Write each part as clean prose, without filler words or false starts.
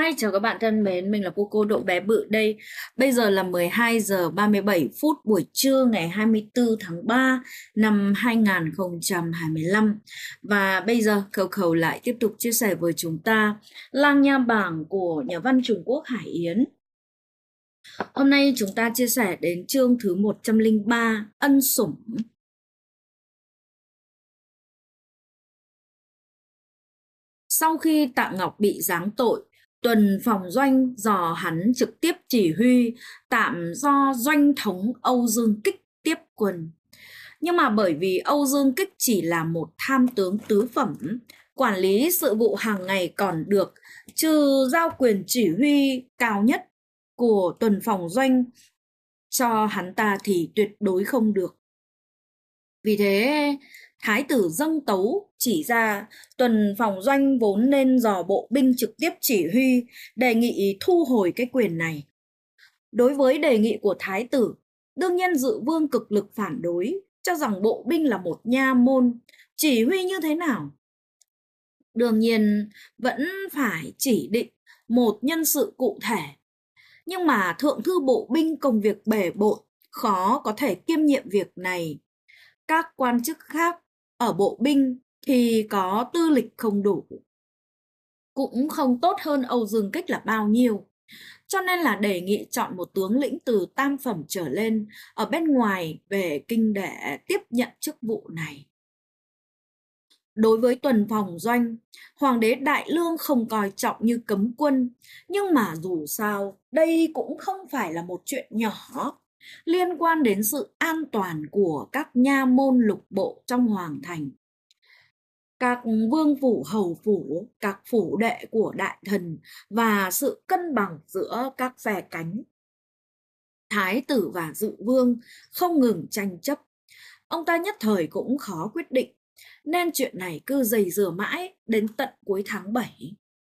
Hi, chào các bạn thân mến, mình là cô Độ Bé Bự đây. Bây giờ là 12 giờ 37 phút buổi trưa ngày 24 tháng 3 năm 2025. Và bây giờ Khẩu lại tiếp tục chia sẻ với chúng ta Lang Nha Bảng của nhà văn Trung Quốc Hải Yến. Hôm nay chúng ta chia sẻ đến chương thứ 103, Ân Sủng. Sau khi Tạ Ngọc bị giáng tội, Tuần Phòng Doanh dò hắn trực tiếp chỉ huy, tạm do doanh thống Âu Dương Kích tiếp quân. Nhưng mà bởi vì Âu Dương Kích chỉ là một tham tướng tứ phẩm, quản lý sự vụ hàng ngày còn được, trừ giao quyền chỉ huy cao nhất của Tuần Phòng Doanh cho hắn ta thì tuyệt đối không được. Vì thế, Thái tử dâng tấu chỉ ra Tuần Phòng Doanh vốn nên dò bộ binh trực tiếp chỉ huy, đề nghị thu hồi cái quyền này. Đối với đề nghị của Thái tử, đương nhiên Dự Vương cực lực phản đối, cho rằng bộ binh là một nha môn, chỉ huy như thế nào? Đương nhiên vẫn phải chỉ định một nhân sự cụ thể. Nhưng mà thượng thư bộ binh công việc bề bộn, khó có thể kiêm nhiệm việc này. Các quan chức khác ở bộ binh thì có tư lịch không đủ, cũng không tốt hơn Âu Dương Kích là bao nhiêu. Cho nên là đề nghị chọn một tướng lĩnh từ tam phẩm trở lên ở bên ngoài về kinh để tiếp nhận chức vụ này. Đối với Tuần Phòng Doanh, Hoàng đế Đại Lương không coi trọng như cấm quân, nhưng mà dù sao đây cũng không phải là một chuyện nhỏ, liên quan đến sự an toàn của các nha môn lục bộ trong hoàng thành. Các vương phủ hầu phủ, các phủ đệ của đại thần và sự cân bằng giữa các phe cánh. Thái tử và Dự Vương không ngừng tranh chấp, ông ta nhất thời cũng khó quyết định, nên chuyện này cứ dày dừa mãi đến tận cuối tháng 7.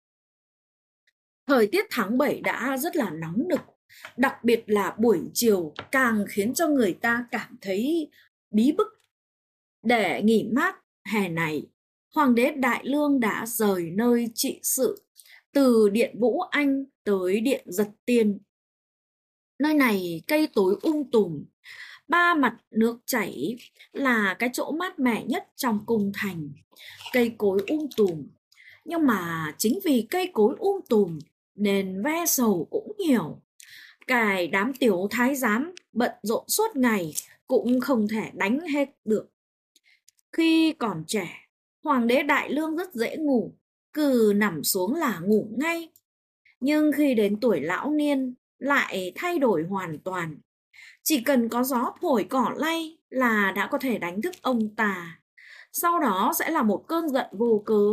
Thời tiết tháng 7 đã rất là nóng nực, đặc biệt là buổi chiều càng khiến cho người ta cảm thấy bí bức. Để nghỉ mát hè này, Hoàng đế Đại Lương đã rời nơi trị sự từ Điện Vũ Anh tới Điện Giật Tiên. Nơi này cây tối tùm, ba mặt nước chảy, là cái chỗ mát mẻ nhất trong cung thành. Cây cối tùm, nhưng mà chính vì cây cối tùm nên ve sầu cũng nhiều. Cái đám tiểu thái giám bận rộn suốt ngày cũng không thể đánh hết được. Khi còn trẻ, Hoàng đế Đại Lương rất dễ ngủ, cứ nằm xuống là ngủ ngay. Nhưng khi đến tuổi lão niên lại thay đổi hoàn toàn. Chỉ cần có gió thổi cỏ lay là đã có thể đánh thức ông ta. Sau đó sẽ là một cơn giận vô cớ.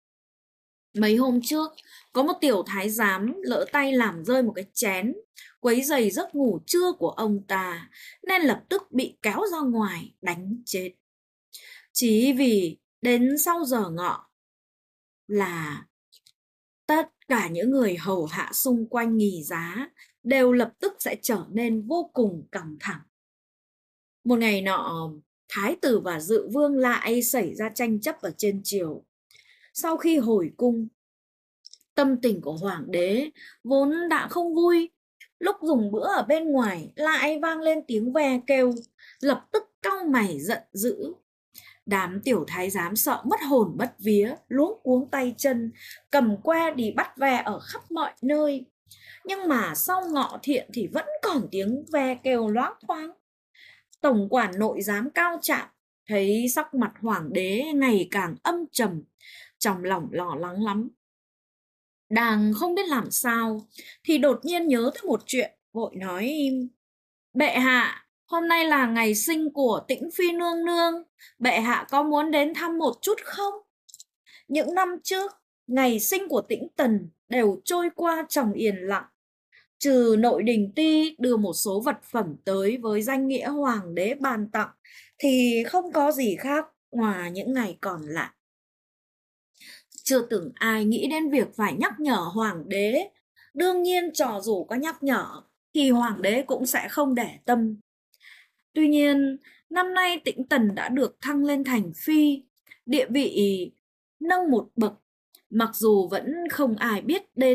Mấy hôm trước, có một tiểu thái giám lỡ tay làm rơi một cái chén, quấy rầy giấc ngủ trưa của ông ta, nên lập tức bị kéo ra ngoài đánh chết. Chỉ vì đến sau giờ ngọ là tất cả những người hầu hạ xung quanh nghỉ giá đều lập tức sẽ trở nên vô cùng căng thẳng. Một ngày nọ, Thái tử và Dự Vương lại xảy ra tranh chấp ở trên triều. Sau khi hồi cung, tâm tình của Hoàng đế vốn đã không vui. Lúc dùng bữa ở bên ngoài lại vang lên tiếng ve kêu, lập tức cau mày giận dữ. Đám tiểu thái giám sợ mất hồn mất vía, luống cuống tay chân, cầm que đi bắt ve ở khắp mọi nơi. Nhưng mà sau ngọ thiện thì vẫn còn tiếng ve kêu loáng thoáng. Tổng quản nội giám Cao Trạm thấy sắc mặt Hoàng đế ngày càng âm trầm, trong lòng lo lắng lắm. Đang không biết làm sao thì đột nhiên nhớ tới một chuyện, vội nói: Bệ hạ, hôm nay là ngày sinh của Tĩnh Phi nương nương, bệ hạ có muốn đến thăm một chút không? Những năm trước, ngày sinh của Tĩnh Tần đều trôi qua trong yên lặng. Trừ nội đình ti đưa một số vật phẩm tới với danh nghĩa hoàng đế ban tặng, thì không có gì khác ngoài những ngày còn lại. Chưa từng ai nghĩ đến việc phải nhắc nhở hoàng đế. Đương nhiên cho dù có nhắc nhở thì hoàng đế cũng sẽ không để tâm. Tuy nhiên, năm nay Tĩnh Tần đã được thăng lên thành phi, địa vị nâng một bậc. Mặc dù vẫn không ai biết đến,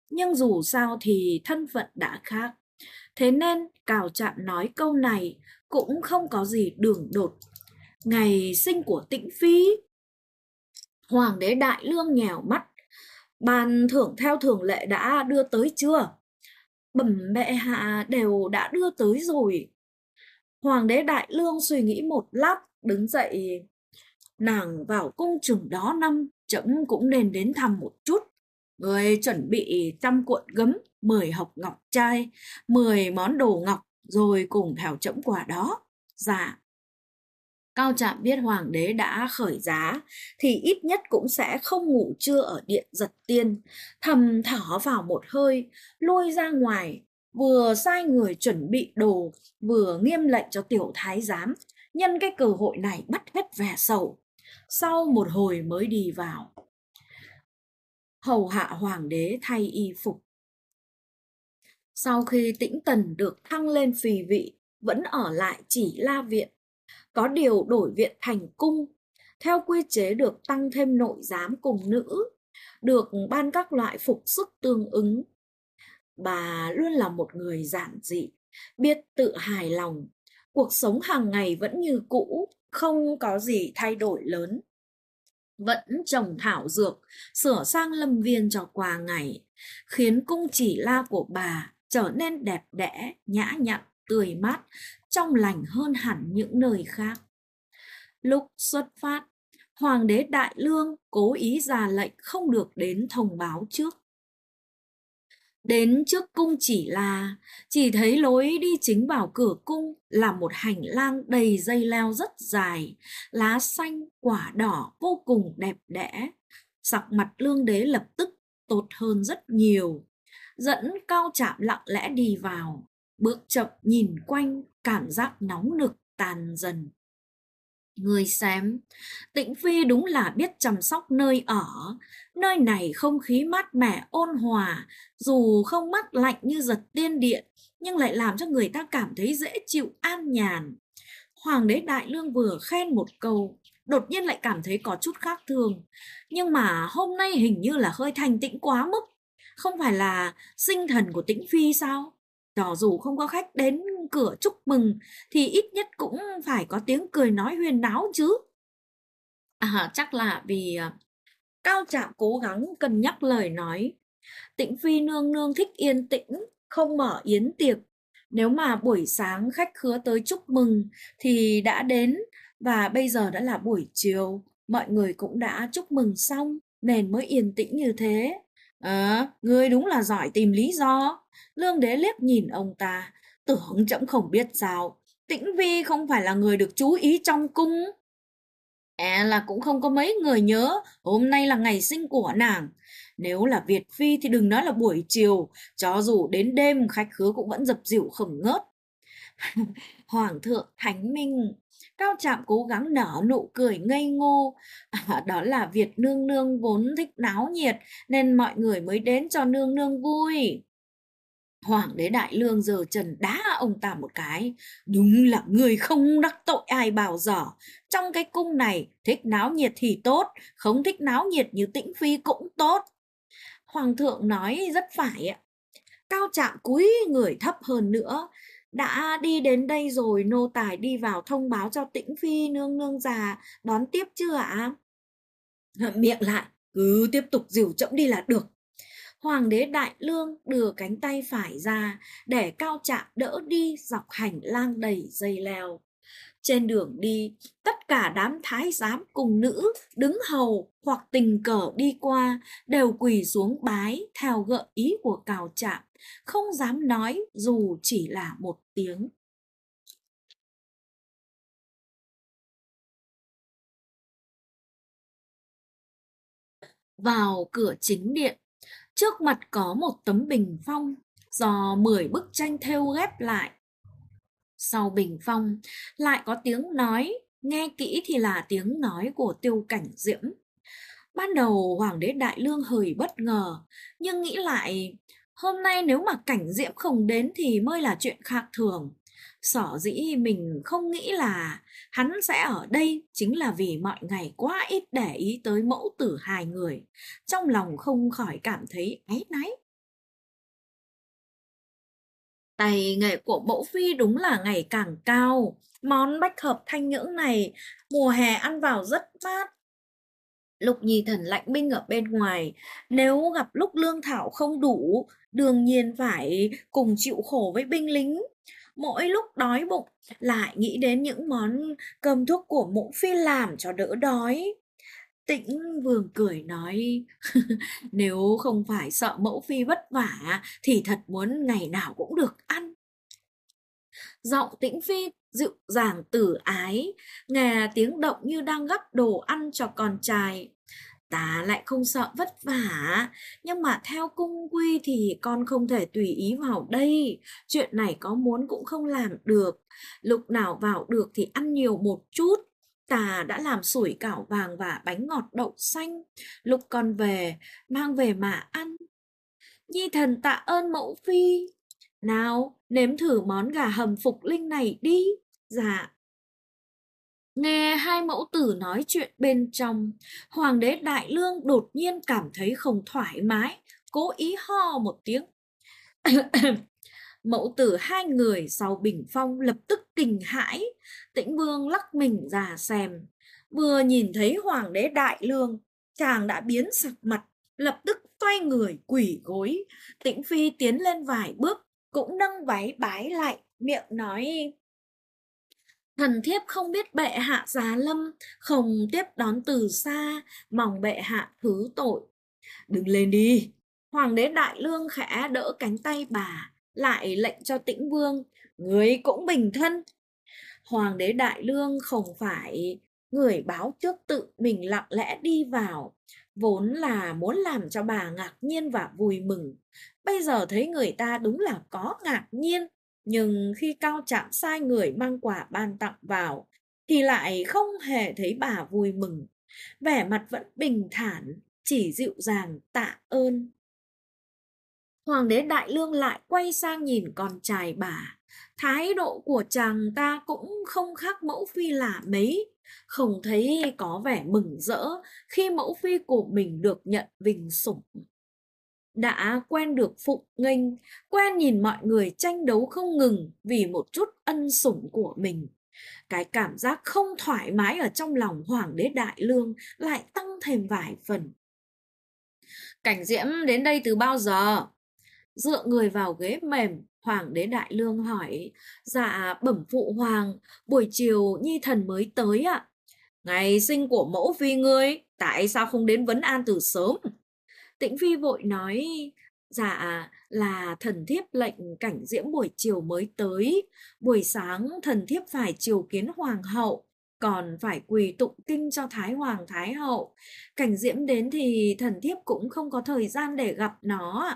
nhưng dù sao thì thân phận đã khác. Thế nên Cào Trạm nói câu này cũng không có gì đường đột. Ngày sinh của Tĩnh Phi, Hoàng đế Đại Lương nhèo mắt. Ban thưởng theo thường lệ đã đưa tới chưa? Bẩm bệ hạ, đều đã đưa tới rồi. Hoàng đế Đại Lương suy nghĩ một lát, đứng dậy. Nàng vào cung chừng đó năm, trẫm cũng nên đến thăm một chút. Người chuẩn bị 100 cuộn gấm, 10 hộc ngọc trai, 10 món đồ ngọc, rồi cùng theo trẫm qua đó. Dạ. Cao Trạm biết hoàng đế đã khởi giá thì ít nhất cũng sẽ không ngủ trưa ở điện Giật Tiên, thầm thở vào một hơi, lui ra ngoài, vừa sai người chuẩn bị đồ, vừa nghiêm lệnh cho tiểu thái giám nhân cái cơ hội này bắt hết vẻ sầu. Sau một hồi mới đi vào hầu hạ hoàng đế thay y phục. Sau khi Tĩnh Tần được thăng lên phì vị, vẫn ở lại Chỉ La viện. Có điều đổi viện thành cung, theo quy chế được tăng thêm nội giám cùng nữ, được ban các loại phục sức tương ứng. Bà luôn là một người giản dị, biết tự hài lòng, cuộc sống hàng ngày vẫn như cũ, không có gì thay đổi lớn. Vẫn trồng thảo dược, sửa sang lâm viên cho qua ngày, khiến cung Chỉ La của bà trở nên đẹp đẽ, nhã nhặn, tươi mát, trong lành hơn hẳn những nơi khác. Lúc xuất phát, Hoàng đế Đại Lương cố ý ra lệnh không được đến thông báo trước. Đến trước cung Chỉ La, chỉ thấy lối đi chính vào cửa cung là một hành lang đầy dây leo rất dài, lá xanh, quả đỏ vô cùng đẹp đẽ. Sắc mặt Lương đế lập tức tốt hơn rất nhiều, dẫn Cao Trạm lặng lẽ đi vào, bước chậm nhìn quanh, cảm giác nóng nực tàn dần. Người xem, Tĩnh Phi đúng là biết chăm sóc nơi ở. Nơi này không khí mát mẻ ôn hòa, dù không mát lạnh như Giật Tiên điện, nhưng lại làm cho người ta cảm thấy dễ chịu an nhàn. Hoàng đế Đại Lương vừa khen một câu, đột nhiên lại cảm thấy có chút khác thường. Nhưng mà hôm nay hình như là hơi thành tĩnh quá mức. Không phải là sinh thần của Tĩnh Phi sao? Cho dù không có khách đến cửa chúc mừng thì ít nhất cũng phải có tiếng cười nói huyên náo chứ. Chắc là vì Cao Trạm cố gắng cân nhắc lời nói. Tĩnh Phi nương nương thích yên tĩnh, không mở yến tiệc. Nếu mà buổi sáng khách khứa tới chúc mừng thì đã đến, và bây giờ đã là buổi chiều, mọi người cũng đã chúc mừng xong nên mới yên tĩnh như thế. Ngươi đúng là giỏi tìm lý do. Lương đế liếc nhìn ông ta, tưởng trẫm không biết sao. Tĩnh Vi không phải là người được chú ý trong cung. Là cũng không có mấy người nhớ hôm nay là ngày sinh của nàng. Nếu là Việt Phi thì đừng nói là buổi chiều, cho dù đến đêm khách khứa cũng vẫn dập dìu không ngớt. Hoàng thượng thánh minh. Cao Trạm cố gắng nở nụ cười ngây ngô. Đó là Việt nương nương vốn thích náo nhiệt nên mọi người mới đến cho nương nương vui. Hoàng đế Đại Lương giơ chân đá ông ta một cái. Đúng là người không đắc tội ai bao giờ. Trong cái cung này, thích náo nhiệt thì tốt, không thích náo nhiệt như Tĩnh Phi cũng tốt. Hoàng thượng nói rất phải ạ. Cao Trạm cúi người thấp hơn nữa. Đã đi đến đây rồi, nô tài đi vào thông báo cho Tĩnh Phi nương nương già đón tiếp chưa ạ? Miệng lại, cứ tiếp tục dìu trẫm đi là được. Hoàng đế Đại Lương đưa cánh tay phải ra để Cao Trạm đỡ đi dọc hành lang đầy dây leo. Trên đường đi, tất cả đám thái giám cùng nữ đứng hầu hoặc tình cờ đi qua đều quỳ xuống bái theo gợi ý của Cao Trạm, không dám nói dù chỉ là một tiếng. Vào cửa chính điện, trước mặt có một tấm bình phong do 10 bức tranh thêu ghép lại. Sau bình phong lại có tiếng nói, nghe kỹ thì là tiếng nói của Tiêu Cảnh Diễm. Ban đầu Hoàng đế Đại Lương hơi bất ngờ, nhưng nghĩ lại, hôm nay nếu mà Cảnh Diễm không đến thì mới là chuyện khác thường. Sở dĩ mình không nghĩ là hắn sẽ ở đây chính là vì mọi ngày quá ít để ý tới mẫu tử hai người. Trong lòng không khỏi cảm thấy áy náy. Tay nghề của mẫu phi đúng là ngày càng cao. Món bách hợp thanh nhưỡng này mùa hè ăn vào rất mát. Lúc Nhi Thần lạnh binh ở bên ngoài, nếu gặp lúc lương thảo không đủ, đương nhiên phải cùng chịu khổ với binh lính. Mỗi lúc đói bụng lại nghĩ đến những món cơm thuốc của mẫu phi làm cho đỡ đói. Tĩnh Vương cười nói, nếu không phải sợ mẫu phi vất vả thì thật muốn ngày nào cũng được ăn. Giọng Tĩnh Phi dịu dàng tử ái, nghe tiếng động như đang gắp đồ ăn cho con trai. Ta lại không sợ vất vả, nhưng mà theo cung quy thì con không thể tùy ý vào đây. Chuyện này có muốn cũng không làm được. Lúc nào vào được thì ăn nhiều một chút. Ta đã làm sủi cảo vàng và bánh ngọt đậu xanh. Lúc con về, mang về mà ăn. Nhi Thần tạ ơn mẫu phi. Nào, nếm thử món gà hầm Phục Linh này đi. Dạ. Nghe hai mẫu tử nói chuyện bên trong, Hoàng đế Đại Lương đột nhiên cảm thấy không thoải mái, cố ý ho một tiếng. Mẫu tử hai người sau bình phong lập tức kinh hãi. Tĩnh Vương lắc mình ra xem. Vừa nhìn thấy Hoàng đế Đại Lương, chàng đã biến sắc mặt, lập tức xoay người quỳ gối. Tĩnh Phi tiến lên vài bước, cũng nâng váy bái lại, miệng nói: thần thiếp không biết bệ hạ giá lâm, không tiếp đón từ xa, mong bệ hạ thứ tội. Đừng lên đi. Hoàng đế Đại Lương khẽ đỡ cánh tay bà, lại lệnh cho Tĩnh Vương: người cũng bình thân. Hoàng đế Đại Lương không phải người báo trước tự mình lặng lẽ đi vào, vốn là muốn làm cho bà ngạc nhiên và vui mừng. Bây giờ thấy người ta đúng là có ngạc nhiên, nhưng khi Cao Trạm sai người mang quà ban tặng vào thì lại không hề thấy bà vui mừng. Vẻ mặt vẫn bình thản, chỉ dịu dàng tạ ơn. Hoàng đế Đại Lương lại quay sang nhìn con trai bà. Thái độ của chàng ta cũng không khác mẫu phi là mấy, không thấy có vẻ mừng rỡ khi mẫu phi của mình được nhận vinh sủng. Đã quen được phụng nghênh, quen nhìn mọi người tranh đấu không ngừng vì một chút ân sủng của mình. Cái cảm giác không thoải mái ở trong lòng Hoàng đế Đại Lương lại tăng thêm vài phần. Cảnh Diễm đến đây từ bao giờ? Dựa người vào ghế mềm, Hoàng đế Đại Lương hỏi. Dạ bẩm phụ hoàng, buổi chiều Nhi Thần mới tới ạ. Ngày sinh của mẫu phi ngươi, tại sao không đến vấn an từ sớm? Tĩnh Phi vội nói. Dạ là thần thiếp lệnh Cảnh Diễm buổi chiều mới tới. Buổi sáng thần thiếp phải triều kiến hoàng hậu, còn phải quỳ tụng kinh cho Thái Hoàng Thái Hậu. Cảnh Diễm đến thì thần thiếp cũng không có thời gian để gặp nó.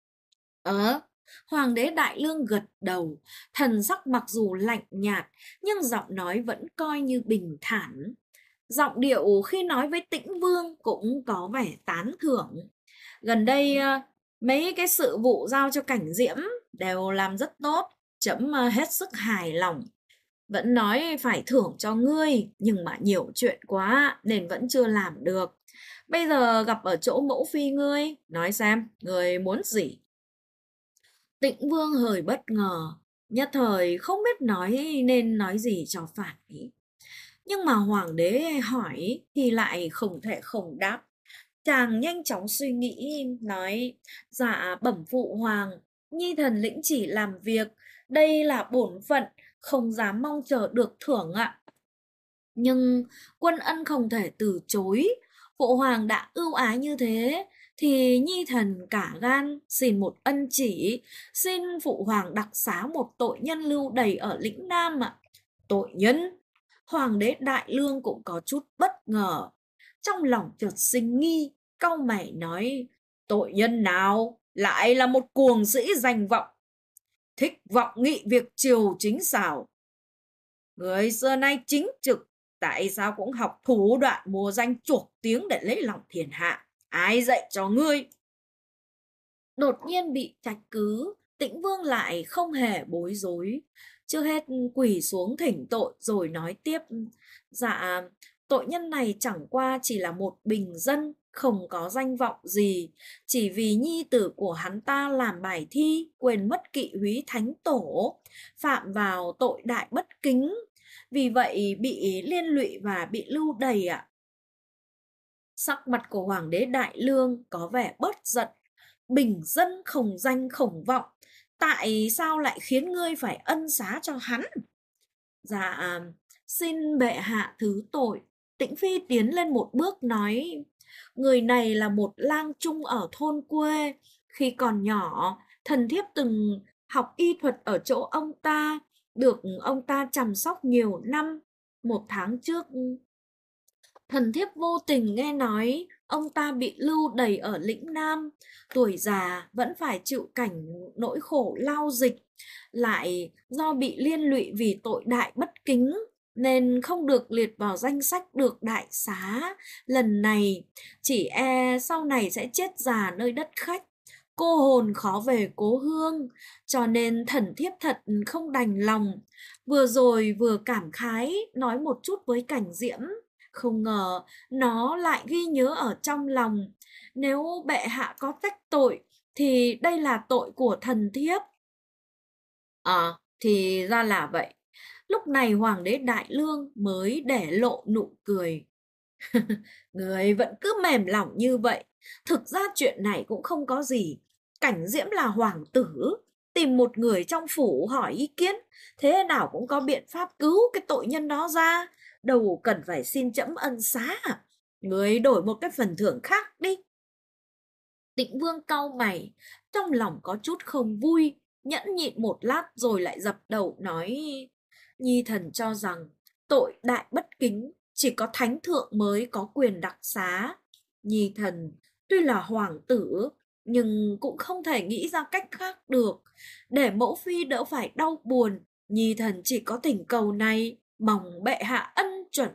Hoàng đế Đại Lương gật đầu, thần sắc mặc dù lạnh nhạt, nhưng giọng nói vẫn coi như bình thản. Giọng điệu khi nói với Tĩnh Vương cũng có vẻ tán thưởng. Gần đây mấy cái sự vụ giao cho Cảnh Diễm đều làm rất tốt, trẫm hết sức hài lòng. Vẫn nói phải thưởng cho ngươi, nhưng mà nhiều chuyện quá nên vẫn chưa làm được. Bây giờ gặp ở chỗ mẫu phi ngươi, nói xem, ngươi muốn gì? Tĩnh Vương hơi bất ngờ, nhất thời không biết nên nói gì cho phải. Nhưng mà hoàng đế hỏi thì lại không thể không đáp. Chàng nhanh chóng suy nghĩ, nói: dạ bẩm phụ hoàng, Nhi Thần lĩnh chỉ làm việc, đây là bổn phận, không dám mong chờ được thưởng ạ. Nhưng quân ân không thể từ chối, phụ hoàng đã ưu ái như thế thì Nhi Thần cả gan xin một ân chỉ, xin phụ hoàng đặc xá một tội nhân lưu đày ở lĩnh Nam ạ. Tội nhân? Hoàng đế Đại Lương cũng có chút bất ngờ, trong lòng chợt sinh nghi, cau mày nói: tội nhân nào lại là một cuồng sĩ danh vọng, thích vọng nghị việc triều chính xảo. Người xưa nay chính trực, tại sao cũng học thủ đoạn mua danh chuộc tiếng để lấy lòng thiên hạ? Ai dạy cho ngươi? Đột nhiên bị trách cứ, Tĩnh Vương lại không hề bối rối. Trước hết quỳ xuống thỉnh tội rồi nói tiếp: dạ, tội nhân này chẳng qua chỉ là một bình dân, không có danh vọng gì, chỉ vì nhi tử của hắn ta làm bài thi, quên mất kỵ húy thánh tổ, phạm vào tội đại bất kính, vì vậy bị liên lụy và bị lưu đày ạ. Sắc mặt của hoàng đế Đại Lương có vẻ bớt giận. Bình dân không danh không vọng, tại sao lại khiến ngươi phải ân xá cho hắn? Dạ, xin bệ hạ thứ tội. Tĩnh Phi tiến lên một bước nói, người này là một lang trung ở thôn quê. Khi còn nhỏ, thần thiếp từng học y thuật ở chỗ ông ta, được ông ta chăm sóc nhiều năm. Một tháng trước, thần thiếp vô tình nghe nói ông ta bị lưu đày ở lĩnh Nam, tuổi già vẫn phải chịu cảnh nỗi khổ lao dịch, lại do bị liên lụy vì tội đại bất kính nên không được liệt vào danh sách được đại xá. Lần này chỉ e sau này sẽ chết già nơi đất khách, cô hồn khó về cố hương, cho nên thần thiếp thật không đành lòng. Vừa rồi vừa cảm khái nói một chút với Cảnh Diễm, không ngờ nó lại ghi nhớ ở trong lòng. Nếu bệ hạ có trách tội thì đây là tội của thần thiếp. Thì ra là vậy. Lúc này hoàng đế Đại Lương mới để lộ nụ cười. Người vẫn cứ mềm lòng như vậy. Thực ra chuyện này cũng không có gì. Cảnh Diễm là hoàng tử, tìm một người trong phủ hỏi ý kiến, thế nào cũng có biện pháp cứu cái tội nhân đó ra, đâu cần phải xin trẫm ân xá. Người đổi một cái phần thưởng khác đi. Tĩnh Vương cau mày, trong lòng có chút không vui, nhẫn nhịn một lát rồi lại dập đầu nói, nhi thần cho rằng tội đại bất kính chỉ có thánh thượng mới có quyền đặc xá. Nhi thần tuy là hoàng tử nhưng cũng không thể nghĩ ra cách khác được. Để mẫu phi đỡ phải đau buồn, nhi thần chỉ có thỉnh cầu này, mong bệ hạ ân chuẩn.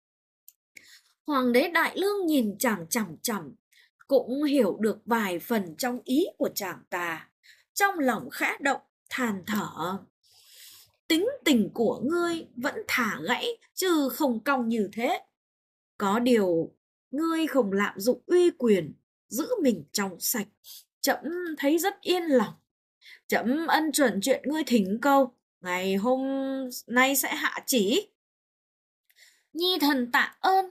Hoàng đế Đại Lương nhìn chàng chằm chằm, cũng hiểu được vài phần trong ý của chàng ta. Trong lòng khẽ động, than thở. Tính tình của ngươi vẫn thả gãy chứ không cong như thế. Có điều ngươi không lạm dụng uy quyền, giữ mình trong sạch, trẫm thấy rất yên lòng. Trẫm ân chuẩn chuyện ngươi thỉnh cầu, ngày hôm nay sẽ hạ chỉ. Nhi thần tạ ơn.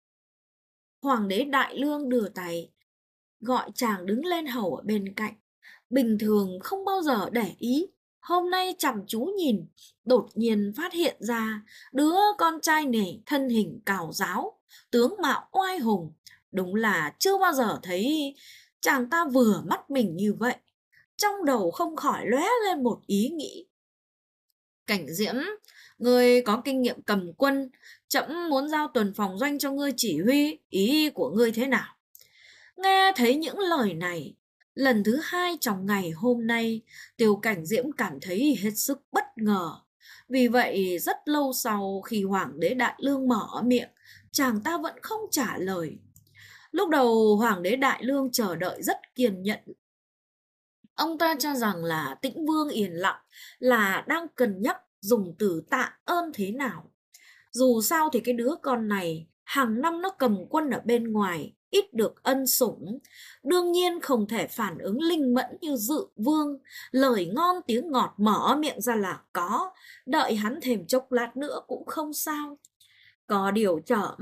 Hoàng đế Đại Lương đưa tay gọi chàng đứng lên hầu ở bên cạnh. Bình thường không bao giờ để ý, hôm nay chăm chú nhìn, đột nhiên phát hiện ra đứa con trai này thân hình cào ráo, tướng mạo oai hùng. Đúng là chưa bao giờ thấy chàng ta vừa mắt mình như vậy. Trong đầu không khỏi lóe lên một ý nghĩ. Cảnh Diễm, ngươi có kinh nghiệm cầm quân, trẫm muốn giao tuần phòng doanh cho ngươi chỉ huy, ý của ngươi thế nào? Nghe thấy những lời này, lần thứ hai trong ngày hôm nay, Tiêu Cảnh Diễm cảm thấy hết sức bất ngờ. Vì vậy rất lâu sau khi Hoàng đế Đại Lương mở miệng, chàng ta vẫn không trả lời. Lúc đầu Hoàng đế Đại Lương chờ đợi rất kiên nhẫn. Ông ta cho rằng là Tĩnh Vương yên lặng là đang cân nhắc dùng từ tạ ơn thế nào. Dù sao thì cái đứa con này hàng năm nó cầm quân ở bên ngoài, ít được ân sủng, đương nhiên không thể phản ứng linh mẫn như Dự Vương, lời ngon tiếng ngọt mở miệng ra là có, đợi hắn thêm chốc lát nữa cũng không sao. Có điều chờ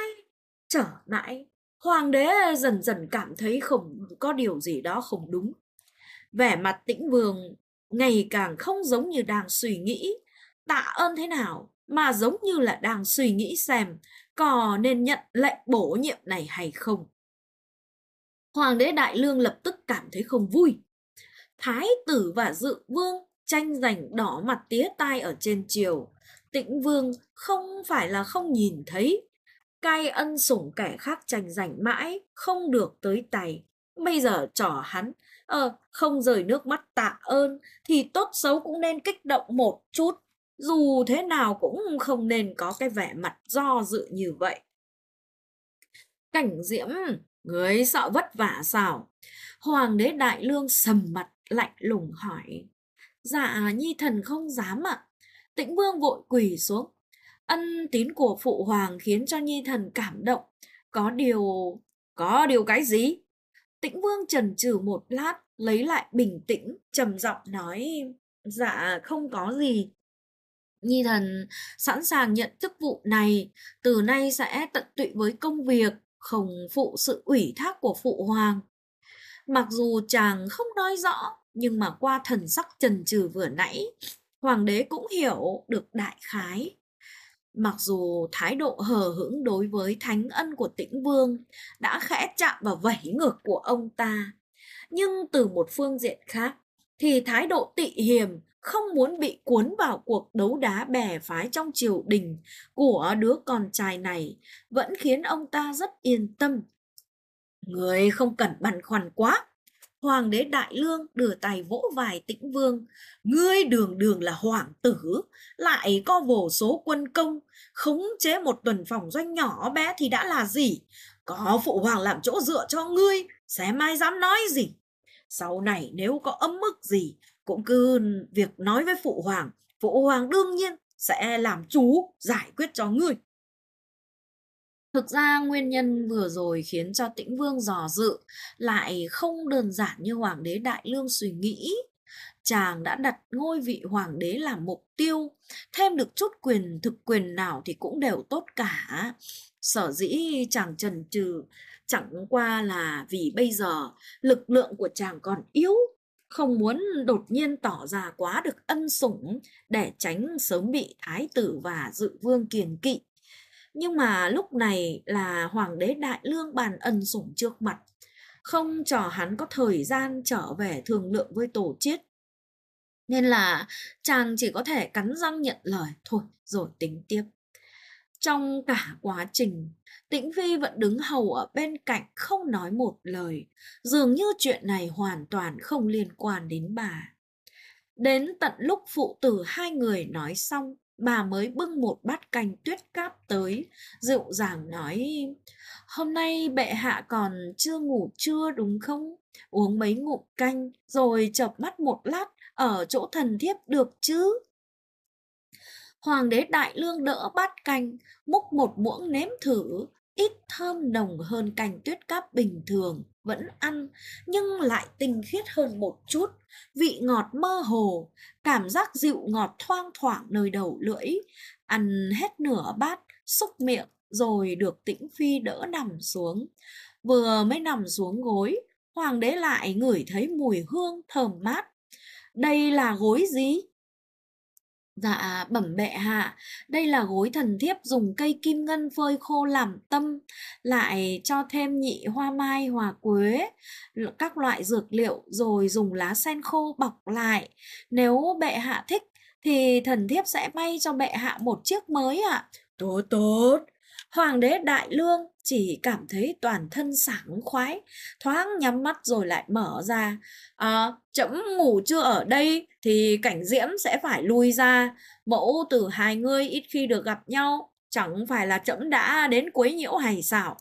mãi, hoàng đế dần dần cảm thấy không có điều gì đó không đúng. Vẻ mặt Tĩnh Vương ngày càng không giống như đang suy nghĩ tạ ơn thế nào, mà giống như là đang suy nghĩ xem có nên nhận lệnh bổ nhiệm này hay không. Hoàng đế Đại Lương lập tức cảm thấy không vui. Thái tử và Dự Vương tranh giành đỏ mặt tía tai ở trên triều. Tĩnh Vương không phải là không nhìn thấy, cai ân sủng kẻ khác tranh giành mãi không được tới tay. Bây giờ trò hắn không rời nước mắt tạ ơn thì tốt xấu cũng nên kích động một chút. Dù thế nào cũng không nên có cái vẻ mặt do dự như vậy. Cảnh Diễm, người sợ vất vả sao? Hoàng đế Đại Lương sầm mặt lạnh lùng hỏi. Dạ nhi thần không dám ạ. Tĩnh Vương vội quỳ xuống. Ân tín của phụ hoàng khiến cho nhi thần cảm động. Có điều Có điều cái gì? Tĩnh Vương chần chừ một lát, lấy lại bình tĩnh, trầm giọng nói, dạ không có gì. Nhi thần sẵn sàng nhận chức vụ này, từ nay sẽ tận tụy với công việc, không phụ sự ủy thác của phụ hoàng. Mặc dù chàng không nói rõ, nhưng mà qua thần sắc chần chừ vừa nãy, hoàng đế cũng hiểu được đại khái. Mặc dù thái độ hờ hững đối với thánh ân của Tĩnh Vương đã khẽ chạm vào vảy ngược của ông ta, nhưng từ một phương diện khác thì thái độ tị hiềm không muốn bị cuốn vào cuộc đấu đá bè phái trong triều đình của đứa con trai này vẫn khiến ông ta rất yên tâm. Người không cần băn khoăn quá. Hoàng đế Đại Lương đưa tay vỗ vai Tĩnh Vương. Ngươi đường đường là hoàng tử, lại có vô số quân công, khống chế một tuần phòng doanh nhỏ bé thì đã là gì? Có phụ hoàng làm chỗ dựa cho ngươi, sẽ mai dám nói gì? Sau này nếu có ấm ức gì, cũng cứ việc nói với phụ hoàng đương nhiên sẽ làm chủ giải quyết cho ngươi. Thực ra nguyên nhân vừa rồi khiến cho Tĩnh Vương dò dự lại không đơn giản như Hoàng đế Đại Lương suy nghĩ. Chàng đã đặt ngôi vị Hoàng đế làm mục tiêu, thêm được chút thực quyền nào thì cũng đều tốt cả. Sở dĩ chàng chần chừ chẳng qua là vì bây giờ lực lượng của chàng còn yếu, không muốn đột nhiên tỏ ra quá được ân sủng để tránh sớm bị thái tử và dự vương kiêng kỵ. Nhưng mà lúc này là Hoàng đế Đại Lương bàn ân sủng trước mặt, không cho hắn có thời gian trở về thương lượng với Tổ Chiết. Nên là chàng chỉ có thể cắn răng nhận lời thôi rồi tính tiếp. Trong cả quá trình, Tĩnh Phi vẫn đứng hầu ở bên cạnh không nói một lời, dường như chuyện này hoàn toàn không liên quan đến bà. Đến tận lúc phụ tử hai người nói xong, bà mới bưng một bát canh tuyết cáp tới, dịu dàng nói, hôm nay bệ hạ còn chưa ngủ trưa đúng không? Uống mấy ngụm canh, rồi chợp mắt một lát ở chỗ thần thiếp được chứ? Hoàng đế Đại Lương đỡ bát canh, múc một muỗng nếm thử, ít thơm nồng hơn canh tuyết cáp bình thường, vẫn ăn, nhưng lại tinh khiết hơn một chút, vị ngọt mơ hồ, cảm giác dịu ngọt thoang thoảng nơi đầu lưỡi. Ăn hết nửa bát, xúc miệng, rồi được Tĩnh Phi đỡ nằm xuống. Vừa mới nằm xuống gối, hoàng đế lại ngửi thấy mùi hương thơm mát. Đây là gối gì? Dạ bẩm bệ hạ, đây là gối thần thiếp dùng cây kim ngân phơi khô làm tâm, lại cho thêm nhị hoa mai, hoa quế, các loại dược liệu, rồi dùng lá sen khô bọc lại. Nếu bệ hạ thích thì thần thiếp sẽ may cho bệ hạ một chiếc mới ạ. Tốt tốt. Hoàng đế Đại Lương chỉ cảm thấy toàn thân sảng khoái, thoáng nhắm mắt rồi lại mở ra. Trẫm ngủ chưa ở đây thì Cảnh Diễm sẽ phải lui ra. Mẫu tử hai ngươi ít khi được gặp nhau, chẳng phải là trẫm đã đến quấy nhiễu hay sao?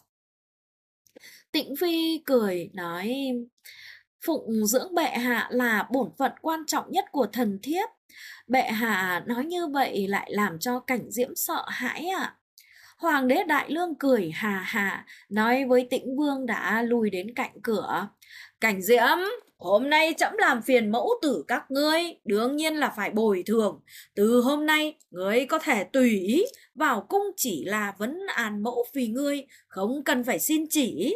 Tĩnh Phi cười nói, phụng dưỡng bệ hạ là bổn phận quan trọng nhất của thần thiếp. Bệ hạ nói như vậy lại làm cho Cảnh Diễm sợ hãi ạ. Hoàng đế Đại Lương cười hà hà, nói với Tĩnh Vương đã lùi đến cạnh cửa. Cảnh Diễm, hôm nay trẫm làm phiền mẫu tử các ngươi, đương nhiên là phải bồi thường. Từ hôm nay, ngươi có thể tùy ý vào cung chỉ là vấn an mẫu phi ngươi, không cần phải xin chỉ.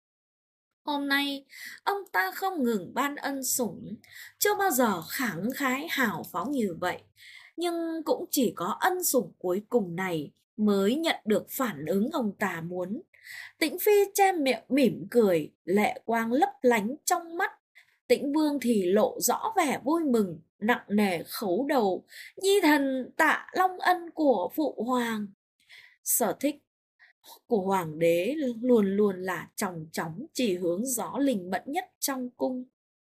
Hôm nay, ông ta không ngừng ban ân sủng, chưa bao giờ khẳng khái hào phóng như vậy. Nhưng cũng chỉ có ân sủng cuối cùng này mới nhận được phản ứng ông ta muốn. Tĩnh Phi che miệng mỉm cười, lệ quang lấp lánh trong mắt. Tĩnh Vương thì lộ rõ vẻ vui mừng, nặng nề khấu đầu, nhi thần tạ long ân của phụ hoàng. Sở thích của hoàng đế luôn luôn là chòng chóng chỉ hướng gió linh mẫn nhất trong cung.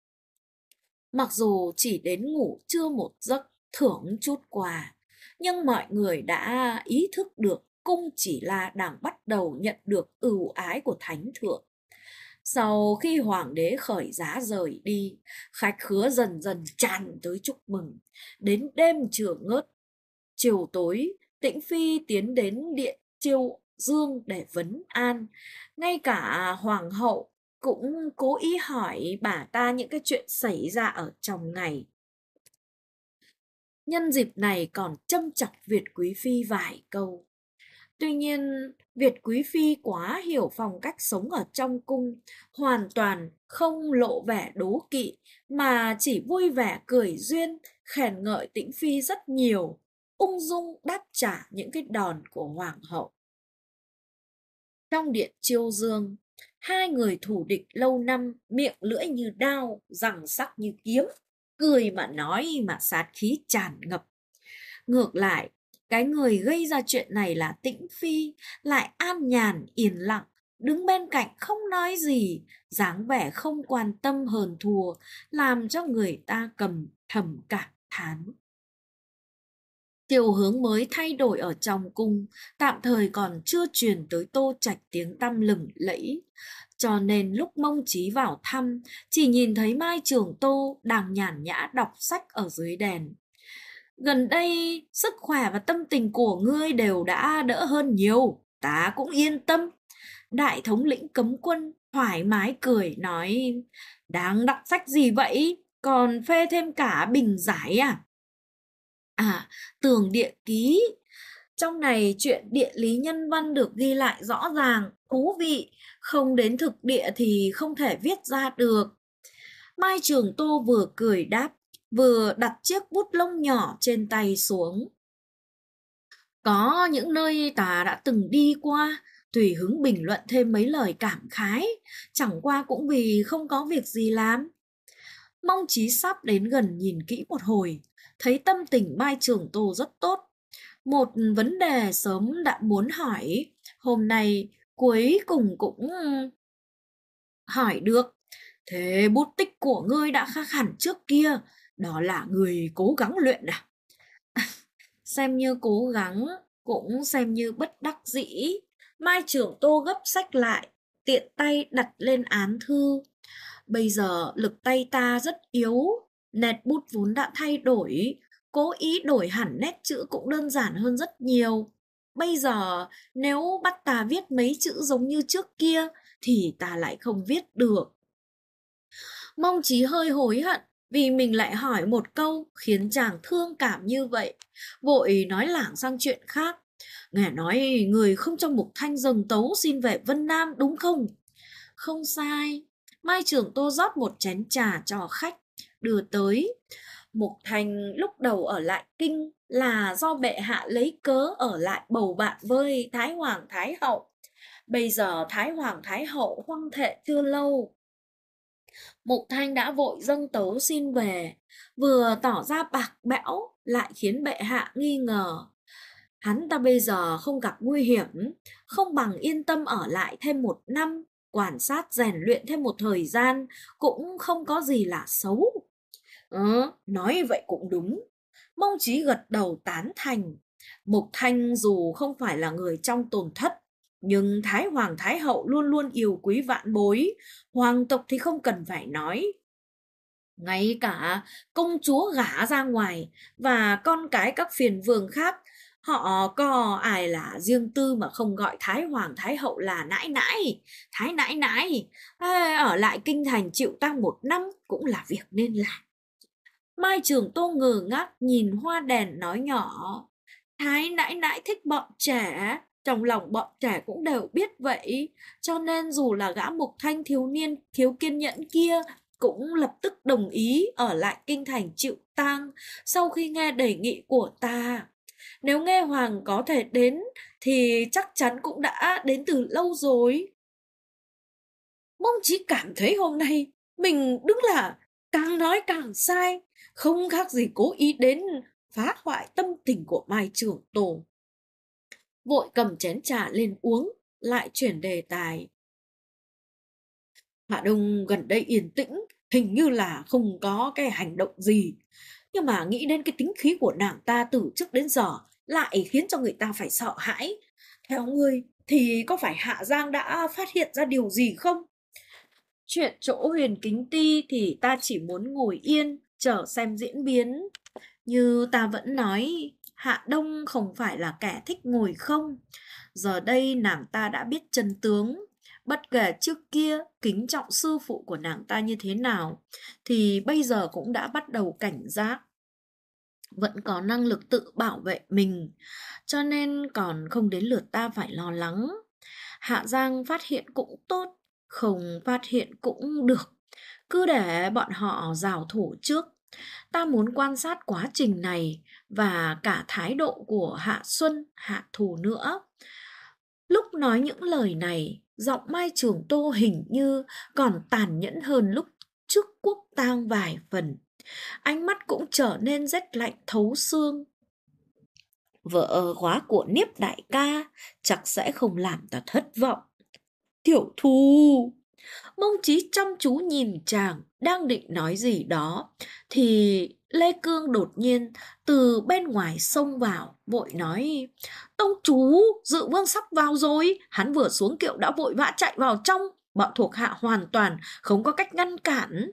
Mặc dù chỉ đến ngủ trưa một giấc, thưởng chút quà, nhưng mọi người đã ý thức được cung chỉ là đang bắt đầu nhận được ưu ái của thánh thượng. Sau khi hoàng đế khởi giá rời đi, khách khứa dần dần tràn tới chúc mừng. Đến đêm chưa ngớt, chiều tối, Tĩnh Phi tiến đến điện chiêu Dương để vấn an. Ngay cả hoàng hậu cũng cố ý hỏi bà ta những cái chuyện xảy ra ở trong ngày. Nhân dịp này còn châm chọc Việt Quý Phi vài câu. Tuy nhiên, Việt Quý Phi quá hiểu phong cách sống ở trong cung, hoàn toàn không lộ vẻ đố kỵ, mà chỉ vui vẻ cười duyên, khen ngợi Tĩnh Phi rất nhiều, ung dung đáp trả những cái đòn của Hoàng hậu. Trong điện Chiêu Dương, hai người thù địch lâu năm, miệng lưỡi như đao, răng sắc như kiếm, cười mà nói mà sát khí tràn ngập. Ngược lại, cái người gây ra chuyện này là Tĩnh Phi, lại an nhàn, yên lặng, đứng bên cạnh không nói gì, dáng vẻ không quan tâm hờn thua, làm cho người ta thầm cảm thán. Chiều hướng mới thay đổi ở trong cung, tạm thời còn chưa truyền tới Tô Trạch tiếng tăm lừng lẫy. Cho nên lúc Mông Chí vào thăm, chỉ nhìn thấy Mai Trường Tô đang nhàn nhã đọc sách ở dưới đèn. Gần đây, sức khỏe và tâm tình của ngươi đều đã đỡ hơn nhiều, ta cũng yên tâm. Đại thống lĩnh cấm quân thoải mái cười nói, đang đọc sách gì vậy? Còn phê thêm cả bình giải à? À, tường địa ký. Trong này chuyện địa lý nhân văn được ghi lại rõ ràng, thú vị, không đến thực địa thì không thể viết ra được. Mai Trường Tô vừa cười đáp, vừa đặt chiếc bút lông nhỏ trên tay xuống. Có những nơi ta đã từng đi qua, tùy hứng bình luận thêm mấy lời cảm khái, chẳng qua cũng vì không có việc gì làm. Mông Chí sắp đến gần nhìn kỹ một hồi, thấy tâm tình Mai Trường Tô rất tốt. Một vấn đề sớm đã muốn hỏi, hôm nay cuối cùng cũng hỏi được. Thế bút tích của ngươi đã khác hẳn trước kia, đó là người cố gắng luyện à? Xem như cố gắng, cũng xem như bất đắc dĩ. Mai Trường Tô gấp sách lại, tiện tay đặt lên án thư. Bây giờ lực tay ta rất yếu, nét bút vốn đã thay đổi, cố ý đổi hẳn nét chữ cũng đơn giản hơn rất nhiều. Bây giờ nếu bắt ta viết mấy chữ giống như trước kia thì ta lại không viết được. Mông Chí hơi hối hận vì mình lại hỏi một câu khiến chàng thương cảm như vậy, vội nói lảng sang chuyện khác. Nghe nói người không cho Mục Thanh dâng tấu xin về Vân Nam đúng không? Không sai. Mai Trường Tô rót một chén trà cho khách, đưa tới. Mục Thanh lúc đầu ở lại kinh là do bệ hạ lấy cớ ở lại bầu bạn với Thái Hoàng Thái Hậu. Bây giờ Thái Hoàng Thái Hậu hoang thệ chưa lâu, Mục Thanh đã vội dâng tấu xin về, vừa tỏ ra bạc bẽo lại khiến bệ hạ nghi ngờ. Hắn ta bây giờ không gặp nguy hiểm, không bằng yên tâm ở lại thêm 1 năm, quan sát rèn luyện thêm một thời gian, cũng không có gì là xấu. Nói vậy cũng đúng. Mông Chí gật đầu tán thành. Mục Thanh dù không phải là người trong tổn thất, nhưng Thái Hoàng Thái Hậu luôn luôn yêu quý vạn bối, hoàng tộc thì không cần phải nói. Ngay cả công chúa gả ra ngoài và con cái các phiền vương khác, họ có ai là riêng tư mà không gọi Thái Hoàng Thái Hậu là nãi nãi, Thái nãi nãi. Ở lại kinh thành chịu tang 1 năm cũng là việc nên làm. Mai Trường Tô ngơ ngác nhìn hoa đèn nói nhỏ, Thái nãi nãi thích bọn trẻ, trong lòng bọn trẻ cũng đều biết vậy, cho nên dù là gã Mục Thanh thiếu niên thiếu kiên nhẫn kia cũng lập tức đồng ý ở lại kinh thành chịu tang sau khi nghe đề nghị của ta. Nếu nghe Hoàng có thể đến thì chắc chắn cũng đã đến từ lâu rồi. Mông Chí cảm thấy hôm nay mình đúng là càng nói càng sai, không khác gì cố ý đến phá hoại tâm tình của Mai Trường Tô. Vội cầm chén trà lên uống, lại chuyển đề tài. Hạ Đông gần đây yên tĩnh, hình như là không có cái hành động gì. Nhưng mà nghĩ đến cái tính khí của nàng ta từ trước đến giờ lại khiến cho người ta phải sợ hãi. Theo ngươi thì có phải Hạ Giang đã phát hiện ra điều gì không? Chuyện chỗ Huyền Kính Ti thì ta chỉ muốn ngồi yên, chờ xem diễn biến. Như ta vẫn nói, Hạ Đông không phải là kẻ thích ngồi không. Giờ đây nàng ta đã biết chân tướng. Bất kể trước kia kính trọng sư phụ của nàng ta như thế nào, thì bây giờ cũng đã bắt đầu cảnh giác. Vẫn có năng lực tự bảo vệ mình, cho nên còn không đến lượt ta phải lo lắng. Hạ Giang phát hiện cũng tốt, không phát hiện cũng được. Cứ để bọn họ giao thủ trước. Ta muốn quan sát quá trình này và cả thái độ của Hạ Xuân, Hạ Thù nữa. Lúc nói những lời này, giọng Mai Trường Tô hình như còn tàn nhẫn hơn lúc trước quốc tang vài phần. Ánh mắt cũng trở nên rét lạnh thấu xương. Vợ góa của Niếp đại ca chắc sẽ không làm ta thất vọng. Tiểu Thu! Mông Chí chăm chú nhìn chàng đang định nói gì đó, thì Lê Cương đột nhiên từ bên ngoài xông vào, vội nói: Tông chú, Dự Vương sắp vào rồi. Hắn vừa xuống kiệu đã vội vã chạy vào trong. Bọn thuộc hạ hoàn toàn không có cách ngăn cản.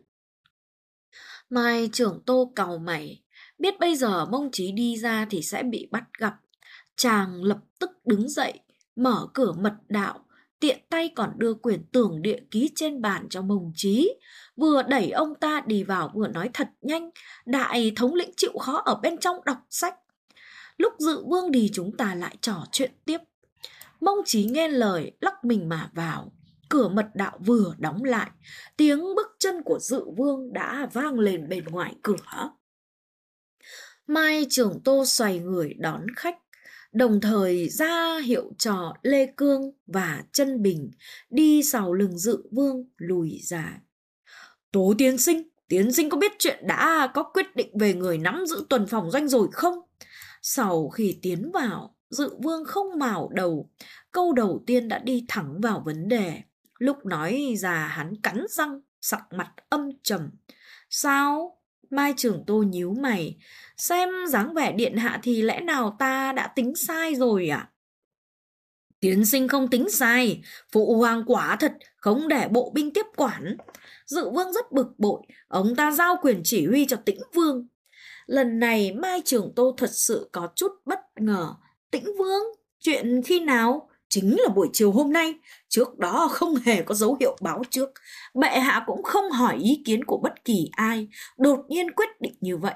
Mai Trưởng Tô cau mày, biết bây giờ Mông Chí đi ra thì sẽ bị bắt gặp. Chàng lập tức đứng dậy, mở cửa mật đạo, tiện tay còn đưa quyển tường địa ký trên bàn cho Mông Chí, vừa đẩy ông ta đi vào vừa nói thật nhanh: Đại thống lĩnh chịu khó ở bên trong đọc sách. Lúc Dự Vương đi chúng ta lại trò chuyện tiếp. Mông Chí nghe lời lắc mình mà vào. Cửa mật đạo vừa đóng lại, tiếng bước chân của Dự Vương đã vang lên bên ngoài cửa. Mai Trường Tô xoay người đón khách, đồng thời ra hiệu cho Lê Cương và Chân Bình đi sau lưng Dự Vương lùi ra. Tố tiến sinh có biết chuyện đã có quyết định về người nắm giữ tuần phòng doanh rồi không? Sau khi tiến vào, Dự Vương không mào đầu, câu đầu tiên đã đi thẳng vào vấn đề. Lúc nói ra hắn cắn răng, sắc mặt âm trầm. Sao? Mai Trường Tô nhíu mày, xem dáng vẻ điện hạ thì lẽ nào ta đã tính sai rồi à? Tiến sinh không tính sai, phụ hoàng quả thật không để bộ binh tiếp quản. Dự Vương rất bực bội, ông ta giao quyền chỉ huy cho Tĩnh Vương. Lần này Mai Trường Tô thật sự có chút bất ngờ. Tĩnh Vương? Chuyện khi nào? Chính là buổi chiều hôm nay. Trước đó không hề có dấu hiệu báo trước. Bệ hạ cũng không hỏi ý kiến của bất kỳ ai, đột nhiên quyết định như vậy.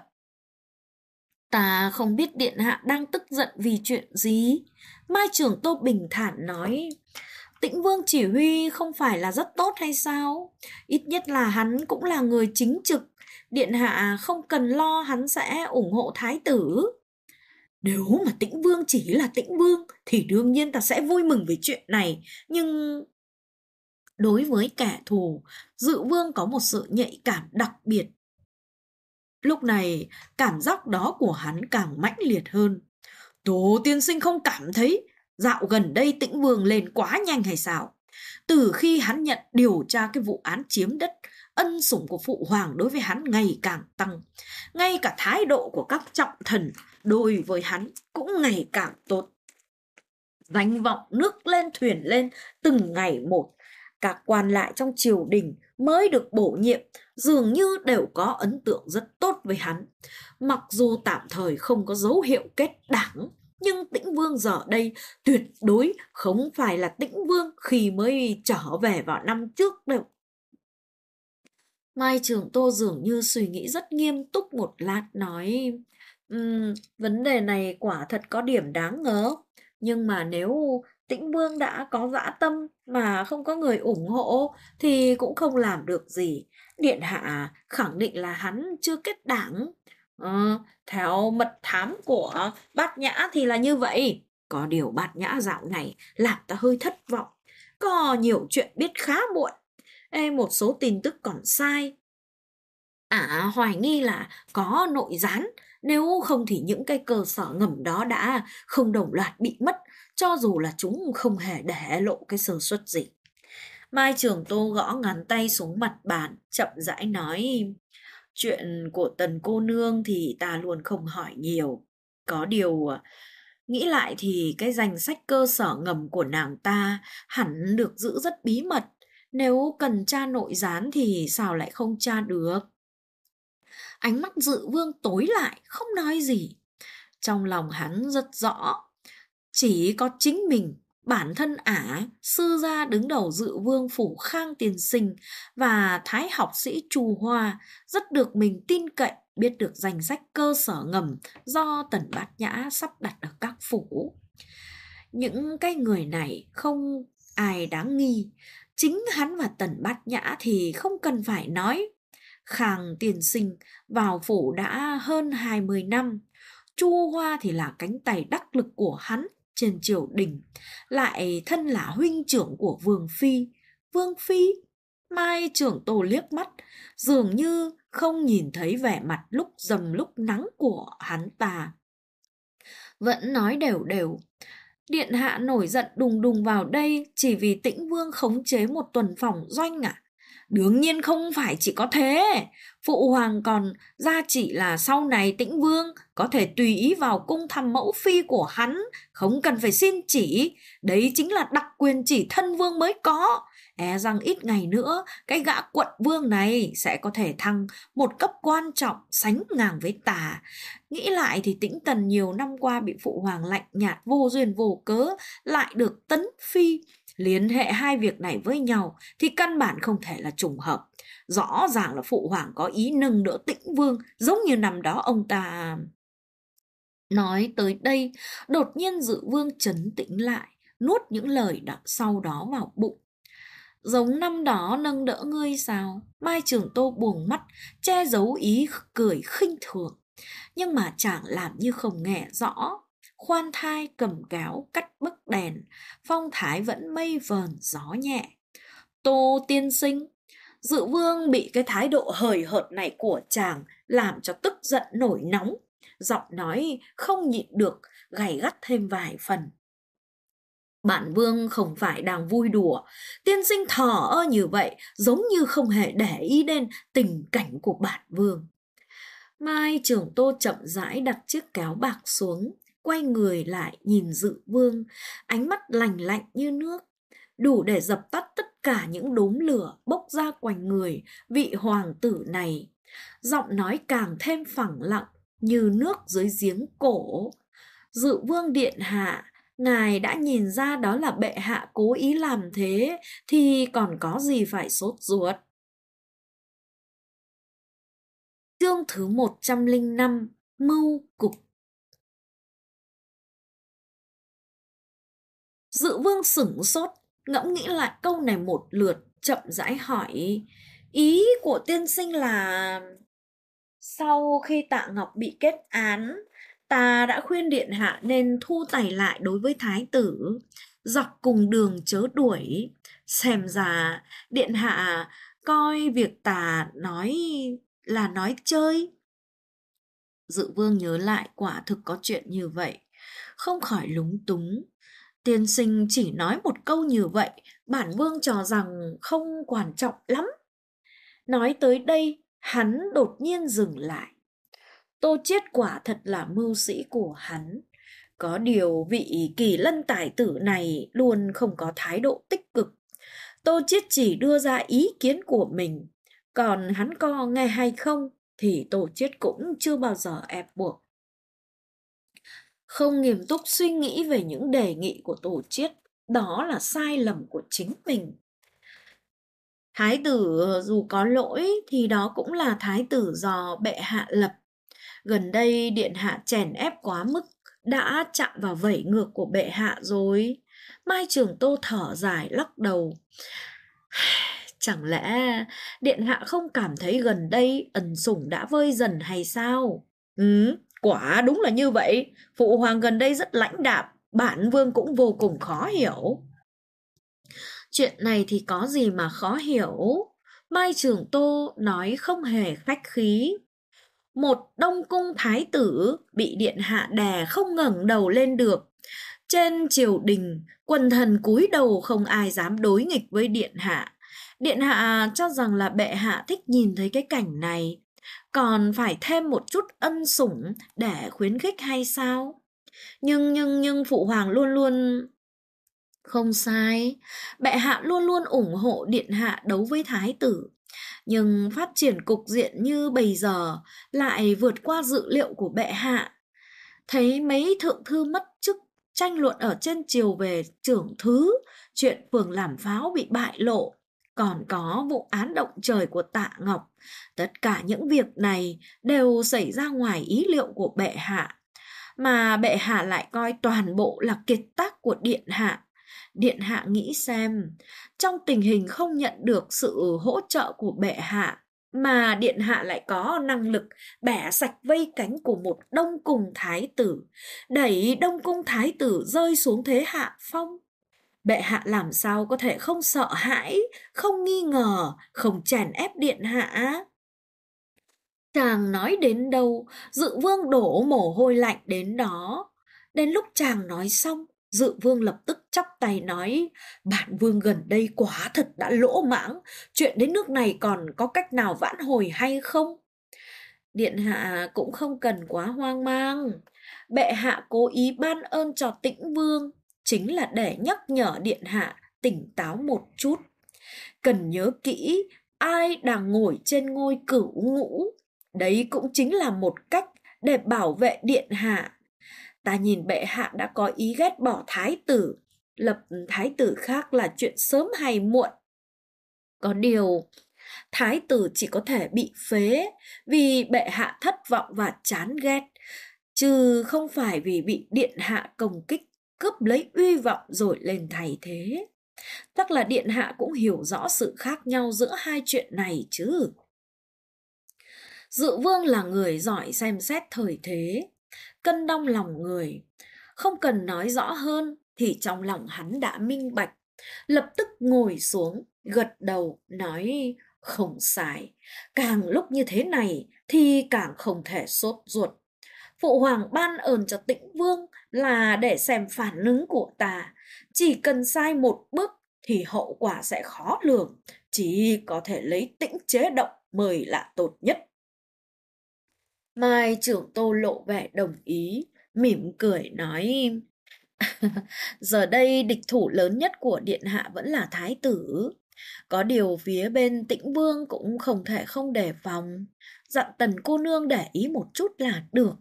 Ta không biết điện hạ đang tức giận vì chuyện gì. Mai Trường Tô bình thản nói: Tĩnh Vương chỉ huy không phải là rất tốt hay sao? Ít nhất là hắn cũng là người chính trực. Điện hạ không cần lo hắn sẽ ủng hộ thái tử. Nếu mà Tĩnh Vương chỉ là Tĩnh Vương thì đương nhiên ta sẽ vui mừng về chuyện này. Nhưng đối với kẻ thù, Dự Vương có một sự nhạy cảm đặc biệt. Lúc này, cảm giác đó của hắn càng mãnh liệt hơn. Tố tiên sinh không cảm thấy dạo gần đây Tĩnh Vương lên quá nhanh hay sao? Từ khi hắn nhận điều tra cái vụ án chiếm đất, ân sủng của phụ hoàng đối với hắn ngày càng tăng. Ngay cả thái độ của các trọng thần đối với hắn cũng ngày càng tốt. Danh vọng nước lên thuyền lên từng ngày một. Các quan lại trong triều đình mới được bổ nhiệm dường như đều có ấn tượng rất tốt với hắn. Mặc dù tạm thời không có dấu hiệu kết đảng, nhưng Tĩnh Vương giờ đây tuyệt đối không phải là Tĩnh Vương khi mới trở về vào năm trước đâu. Mai Trường Tô dường như suy nghĩ rất nghiêm túc một lát nói: vấn đề này quả thật có điểm đáng ngờ. Nhưng mà nếu Tĩnh Vương đã có dã tâm mà không có người ủng hộ thì cũng không làm được gì. Điện hạ khẳng định là hắn chưa kết đảng. Theo mật thám của Bát Nhã thì là như vậy. Có điều Bát Nhã dạo này làm ta hơi thất vọng. Có nhiều chuyện biết khá muộn. Một số tin tức còn sai. Hoài nghi là có nội gián. Nếu không thì những cái cơ sở ngầm đó đã không đồng loạt bị mất, cho dù là chúng không hề để lộ cái sơ suất gì. Mai Trường Tô gõ ngón tay xuống mặt bàn, chậm rãi nói: Chuyện của Tần cô nương thì ta luôn không hỏi nhiều. Có điều, nghĩ lại thì cái danh sách cơ sở ngầm của nàng ta hẳn được giữ rất bí mật. Nếu cần tra nội gián thì sao lại không tra được? Ánh mắt Dự Vương tối lại, không nói gì. Trong lòng hắn rất rõ, chỉ có chính mình bản thân ả, sư gia đứng đầu Dự Vương phủ Khang Tiền Sinh và thái học sĩ Chu Hoa rất được mình tin cậy, biết được danh sách cơ sở ngầm do Tần Bát Nhã sắp đặt ở các phủ. Những cái người này không ai đáng nghi. Chính hắn và Tần Bát Nhã thì không cần phải nói. Khang Tiền Sinh vào phủ đã hơn 20 năm. Chu Hoa thì là cánh tay đắc lực của hắn trên triều đình, lại thân là huynh trưởng của Vương Phi. Vương Phi? Mai Trưởng Tô liếc mắt, dường như không nhìn thấy vẻ mặt lúc rằm lúc nắng của hắn ta. Vẫn nói đều đều. Điện hạ nổi giận đùng đùng vào đây chỉ vì Tĩnh Vương khống chế một tuần phòng doanh à? Đương nhiên không phải chỉ có thế. Phụ hoàng còn ra chỉ là sau này Tĩnh Vương có thể tùy ý vào cung thăm mẫu phi của hắn, không cần phải xin chỉ. Đấy chính là đặc quyền chỉ thân vương mới có. E rằng ít ngày nữa cái gã quận vương này sẽ có thể thăng một cấp quan trọng sánh ngang với ta. Nghĩ lại thì Tĩnh Tần nhiều năm qua bị phụ hoàng lạnh nhạt vô duyên vô cớ lại được tấn phi. Liên hệ hai việc này với nhau thì căn bản không thể là trùng hợp. Rõ ràng là phụ hoàng có ý nâng đỡ Tĩnh Vương, giống như năm đó ông ta. Nói tới đây, đột nhiên Dự Vương trấn tĩnh lại, nuốt những lời sau đó vào bụng. Giống năm đó nâng đỡ ngươi sao? Mai Trường Tô buồn mắt, che giấu ý cười khinh thường. Nhưng mà chàng làm như không nghe rõ. Khoan thai cầm gáo cắt bức đèn, phong thái vẫn mây vờn gió nhẹ. Tô tiên sinh. Dự Vương bị cái thái độ hời hợt này của chàng làm cho tức giận nổi nóng. Giọng nói không nhịn được, gay gắt thêm vài phần. Bản vương không phải đang vui đùa. Tiên sinh thờ ơ như vậy giống như không hề để ý đến tình cảnh của bản vương. Mai Trường Tô chậm rãi đặt chiếc kéo bạc xuống, quay người lại nhìn Dự Vương, ánh mắt lành lạnh như nước, đủ để dập tắt tất cả những đốm lửa bốc ra quanh người vị hoàng tử này. Giọng nói càng thêm phẳng lặng như nước dưới giếng cổ. Dự Vương điện hạ, ngài đã nhìn ra đó là bệ hạ cố ý làm thế thì còn có gì phải sốt ruột. Chương thứ 105, mưu cục. Dự Vương sửng sốt, ngẫm nghĩ lại câu này một lượt, chậm rãi hỏi, ý của tiên sinh là... Sau khi Tạ Ngọc bị kết án, ta đã khuyên điện hạ nên thu tay lại đối với thái tử, dọc cùng đường chớ đuổi. Xem ra điện hạ coi việc ta nói là nói chơi. Dự Vương nhớ lại quả thực có chuyện như vậy, không khỏi lúng túng. Tiên sinh chỉ nói một câu như vậy, bản vương cho rằng không quan trọng lắm. Nói tới đây, hắn đột nhiên dừng lại. Tô Chiết quả thật là mưu sĩ của hắn. Có điều vị Kỳ Lân tài tử này luôn không có thái độ tích cực. Tô Chiết chỉ đưa ra ý kiến của mình, còn hắn có nghe hay không thì Tô Chiết cũng chưa bao giờ ép buộc. Không nghiêm túc suy nghĩ về những đề nghị của Tô Chiết, đó là sai lầm của chính mình. Thái tử dù có lỗi thì đó cũng là thái tử do bệ hạ lập. Gần đây điện hạ chèn ép quá mức, đã chạm vào vẩy ngược của bệ hạ rồi. Mai Trường Tô thở dài lắc đầu. Chẳng lẽ điện hạ không cảm thấy gần đây ẩn sủng đã vơi dần hay sao? Quả đúng là như vậy. Phụ hoàng gần đây rất lãnh đạm, bản vương cũng vô cùng khó hiểu. Chuyện này thì có gì mà khó hiểu? Mai Trường Tô nói không hề khách khí. Một Đông cung thái tử bị điện hạ đè không ngẩng đầu lên được. Trên triều đình, quần thần cúi đầu không ai dám đối nghịch với điện hạ. Điện hạ cho rằng là bệ hạ thích nhìn thấy cái cảnh này, còn phải thêm một chút ân sủng để khuyến khích hay sao? Nhưng phụ hoàng luôn luôn... Không sai, bệ hạ luôn luôn ủng hộ điện hạ đấu với thái tử. Nhưng phát triển cục diện như bây giờ lại vượt qua dự liệu của bệ hạ. Thấy mấy thượng thư mất chức, tranh luận ở trên triều về chưởng thứ, chuyện phường làm pháo bị bại lộ, còn có vụ án động trời của Tạ Ngọc. Tất cả những việc này đều xảy ra ngoài ý liệu của bệ hạ, mà bệ hạ lại coi toàn bộ là kiệt tác của điện hạ. Điện hạ nghĩ xem, trong tình hình không nhận được sự hỗ trợ của bệ hạ, mà điện hạ lại có năng lực bẻ sạch vây cánh của một Đông Cung thái tử, đẩy Đông Cung thái tử rơi xuống thế hạ phong. Bệ hạ làm sao có thể không sợ hãi, không nghi ngờ, không chèn ép điện hạ? Chàng nói đến đâu, Dự Vương đổ mồ hôi lạnh đến đó. Đến lúc chàng nói xong, Dự Vương lập tức chắp tay nói, bản vương gần đây quả thật đã lỗ mãng, chuyện đến nước này còn có cách nào vãn hồi hay không? Điện hạ cũng không cần quá hoang mang. Bệ hạ cố ý ban ơn cho Tĩnh Vương, chính là để nhắc nhở điện hạ tỉnh táo một chút. Cần nhớ kỹ, ai đang ngồi trên ngôi cửu ngũ, đấy cũng chính là một cách để bảo vệ điện hạ. Ta nhìn bệ hạ đã có ý ghét bỏ thái tử, lập thái tử khác là chuyện sớm hay muộn. Có điều, thái tử chỉ có thể bị phế vì bệ hạ thất vọng và chán ghét, chứ không phải vì bị điện hạ công kích, cướp lấy uy vọng rồi lên thay thế. Chắc là điện hạ cũng hiểu rõ sự khác nhau giữa hai chuyện này chứ. Dự Vương là người giỏi xem xét thời thế, cân đong lòng người. Không cần nói rõ hơn thì trong lòng hắn đã minh bạch. Lập tức ngồi xuống, gật đầu, nói không sai. Càng lúc như thế này thì càng không thể sốt ruột. Phụ hoàng ban ơn cho Tĩnh Vương là để xem phản ứng của ta. Chỉ cần sai một bước thì hậu quả sẽ khó lường. Chỉ có thể lấy Tĩnh chế động mới là tốt nhất. Mai trưởng Tô lộ vẻ đồng ý, mỉm cười nói, giờ đây địch thủ lớn nhất của điện hạ vẫn là thái tử. Có điều phía bên Tĩnh Vương cũng không thể không đề phòng, dặn Tần cô nương để ý một chút là được.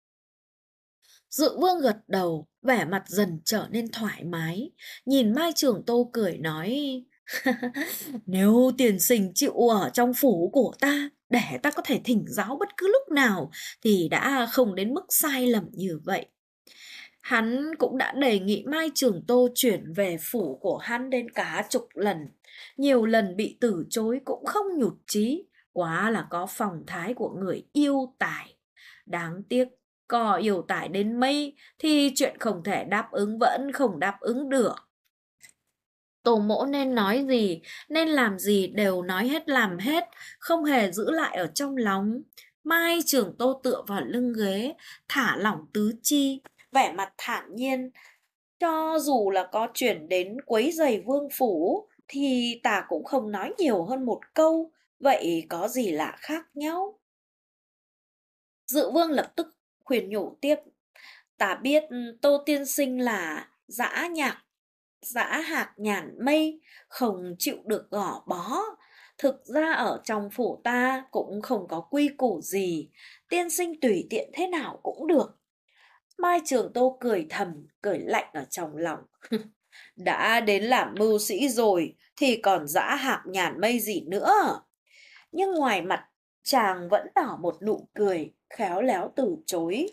Dự Vương gật đầu, vẻ mặt dần trở nên thoải mái, nhìn Mai Trường Tô cười nói, nếu tiền sinh chịu ở trong phủ của ta, để ta có thể thỉnh giáo bất cứ lúc nào, thì đã không đến mức sai lầm như vậy. Hắn cũng đã đề nghị Mai Trường Tô chuyển về phủ của hắn đến cả chục lần. Nhiều lần bị từ chối cũng không nhụt chí, quá là có phong thái của người yêu tài. Đáng tiếc, có yêu tài đến mấy thì chuyện không thể đáp ứng vẫn không đáp ứng được. Tổ mẫu nên nói gì, nên làm gì đều nói hết làm hết, không hề giữ lại ở trong lòng. Mai Trường Tô tựa vào lưng ghế, thả lỏng tứ chi, vẻ mặt thản nhiên. Cho dù là có chuyển đến quấy rầy vương phủ, thì ta cũng không nói nhiều hơn một câu, vậy có gì lạ khác nhau? Dự Vương lập tức khuyên nhủ tiếp, ta biết Tô tiên sinh là dã hạc nhàn mây, không chịu được gò bó. Thực ra ở trong phủ ta cũng không có quy củ gì, tiên sinh tùy tiện thế nào cũng được. Mai Trường Tô cười thầm, cười lạnh ở trong lòng. Đã đến làm mưu sĩ rồi thì còn dã hạc nhàn mây gì nữa. Nhưng ngoài mặt chàng vẫn nở một nụ cười, khéo léo từ chối.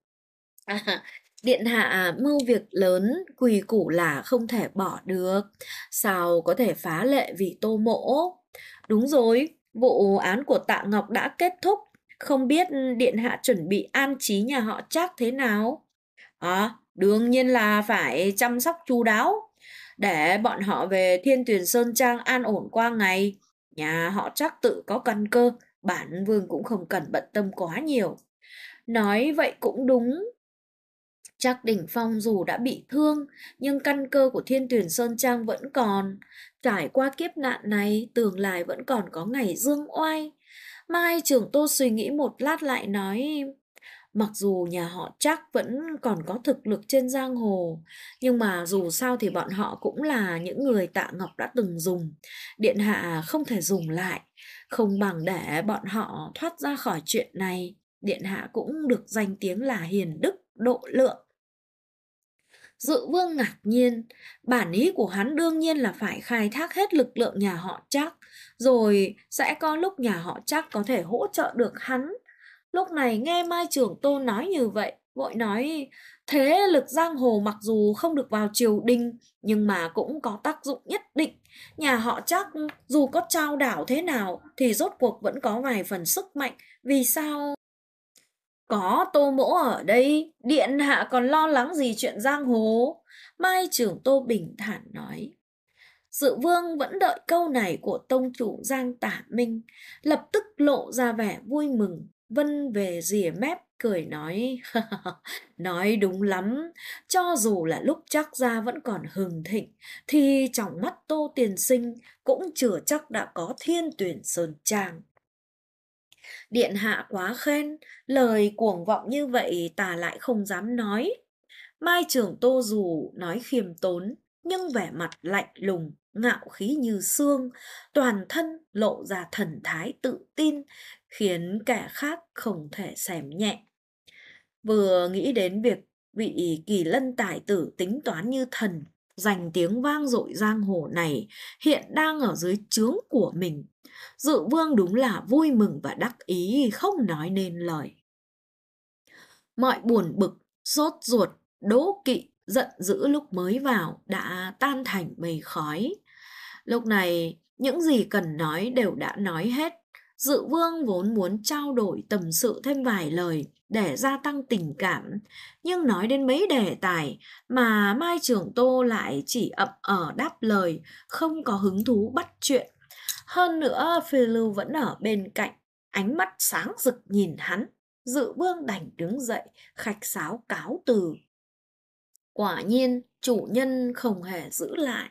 Điện hạ mưu việc lớn, quy củ là không thể bỏ được, sao có thể phá lệ vì Tô mỗ? Đúng rồi, vụ án của Tạ Ngọc đã kết thúc, không biết điện hạ chuẩn bị an trí nhà họ Trác thế nào? Đương nhiên là phải chăm sóc chu đáo, để bọn họ về Thiên Tuyền Sơn Trang an ổn qua ngày. Nhà họ Trác tự có căn cơ, bản vương cũng không cần bận tâm quá nhiều. Nói vậy cũng đúng. Trác Đỉnh Phong dù đã bị thương, nhưng căn cơ của Thiên Tuyền Sơn Trang vẫn còn. Trải qua kiếp nạn này, tương lai vẫn còn có ngày dương oai. Mai Trường Tô suy nghĩ một lát lại nói, mặc dù nhà họ Trác vẫn còn có thực lực trên giang hồ, nhưng mà dù sao thì bọn họ cũng là những người Tạ Ngọc đã từng dùng. Điện hạ không thể dùng lại, không bằng để bọn họ thoát ra khỏi chuyện này. Điện hạ cũng được danh tiếng là hiền đức, độ lượng. Dự Vương ngạc nhiên, bản ý của hắn đương nhiên là phải khai thác hết lực lượng nhà họ Trác, rồi sẽ có lúc nhà họ Trác có thể hỗ trợ được hắn. Lúc này nghe Mai Trưởng Tô nói như vậy, vội nói, thế lực giang hồ mặc dù không được vào triều đình, nhưng mà cũng có tác dụng nhất định. Nhà họ Trác dù có trao đảo thế nào, thì rốt cuộc vẫn có vài phần sức mạnh. Vì sao? Có Tô Mỗ ở đây, điện hạ còn lo lắng gì chuyện giang hồ? Mai Trưởng Tô bình thản nói. Dự Vương vẫn đợi câu này của tông chủ Giang Tả Minh, lập tức lộ ra vẻ vui mừng, vân về rìa mép, cười nói, nói đúng lắm, cho dù là lúc Trác gia vẫn còn hừng thịnh, thì trong mắt Tô Tiên Sinh cũng chưa chắc đã có Thiên Tuyển Sơn Trang. Điện hạ quá khen, lời cuồng vọng như vậy ta lại không dám nói. Mai Trưởng Tô dù nói khiêm tốn, nhưng vẻ mặt lạnh lùng, ngạo khí như xương, toàn thân lộ ra thần thái tự tin, khiến kẻ khác không thể xem nhẹ. Vừa nghĩ đến việc vị Kỳ Lân tài tử tính toán như thần, danh tiếng vang dội giang hồ này hiện đang ở dưới trướng của mình, Dự Vương đúng là vui mừng và đắc ý không nói nên lời. Mọi buồn bực, sốt ruột, đố kỵ, giận dữ lúc mới vào đã tan thành mây khói. Lúc này, những gì cần nói đều đã nói hết. Dự Vương vốn muốn trao đổi tâm sự thêm vài lời để gia tăng tình cảm, nhưng nói đến mấy đề tài mà Mai Trưởng Tô lại chỉ ậm đáp lời, không có hứng thú bắt chuyện. Hơn nữa, Phi Lưu vẫn ở bên cạnh, ánh mắt sáng rực nhìn hắn. Dự Vương đành đứng dậy, khách sáo cáo từ. Quả nhiên, chủ nhân không hề giữ lại.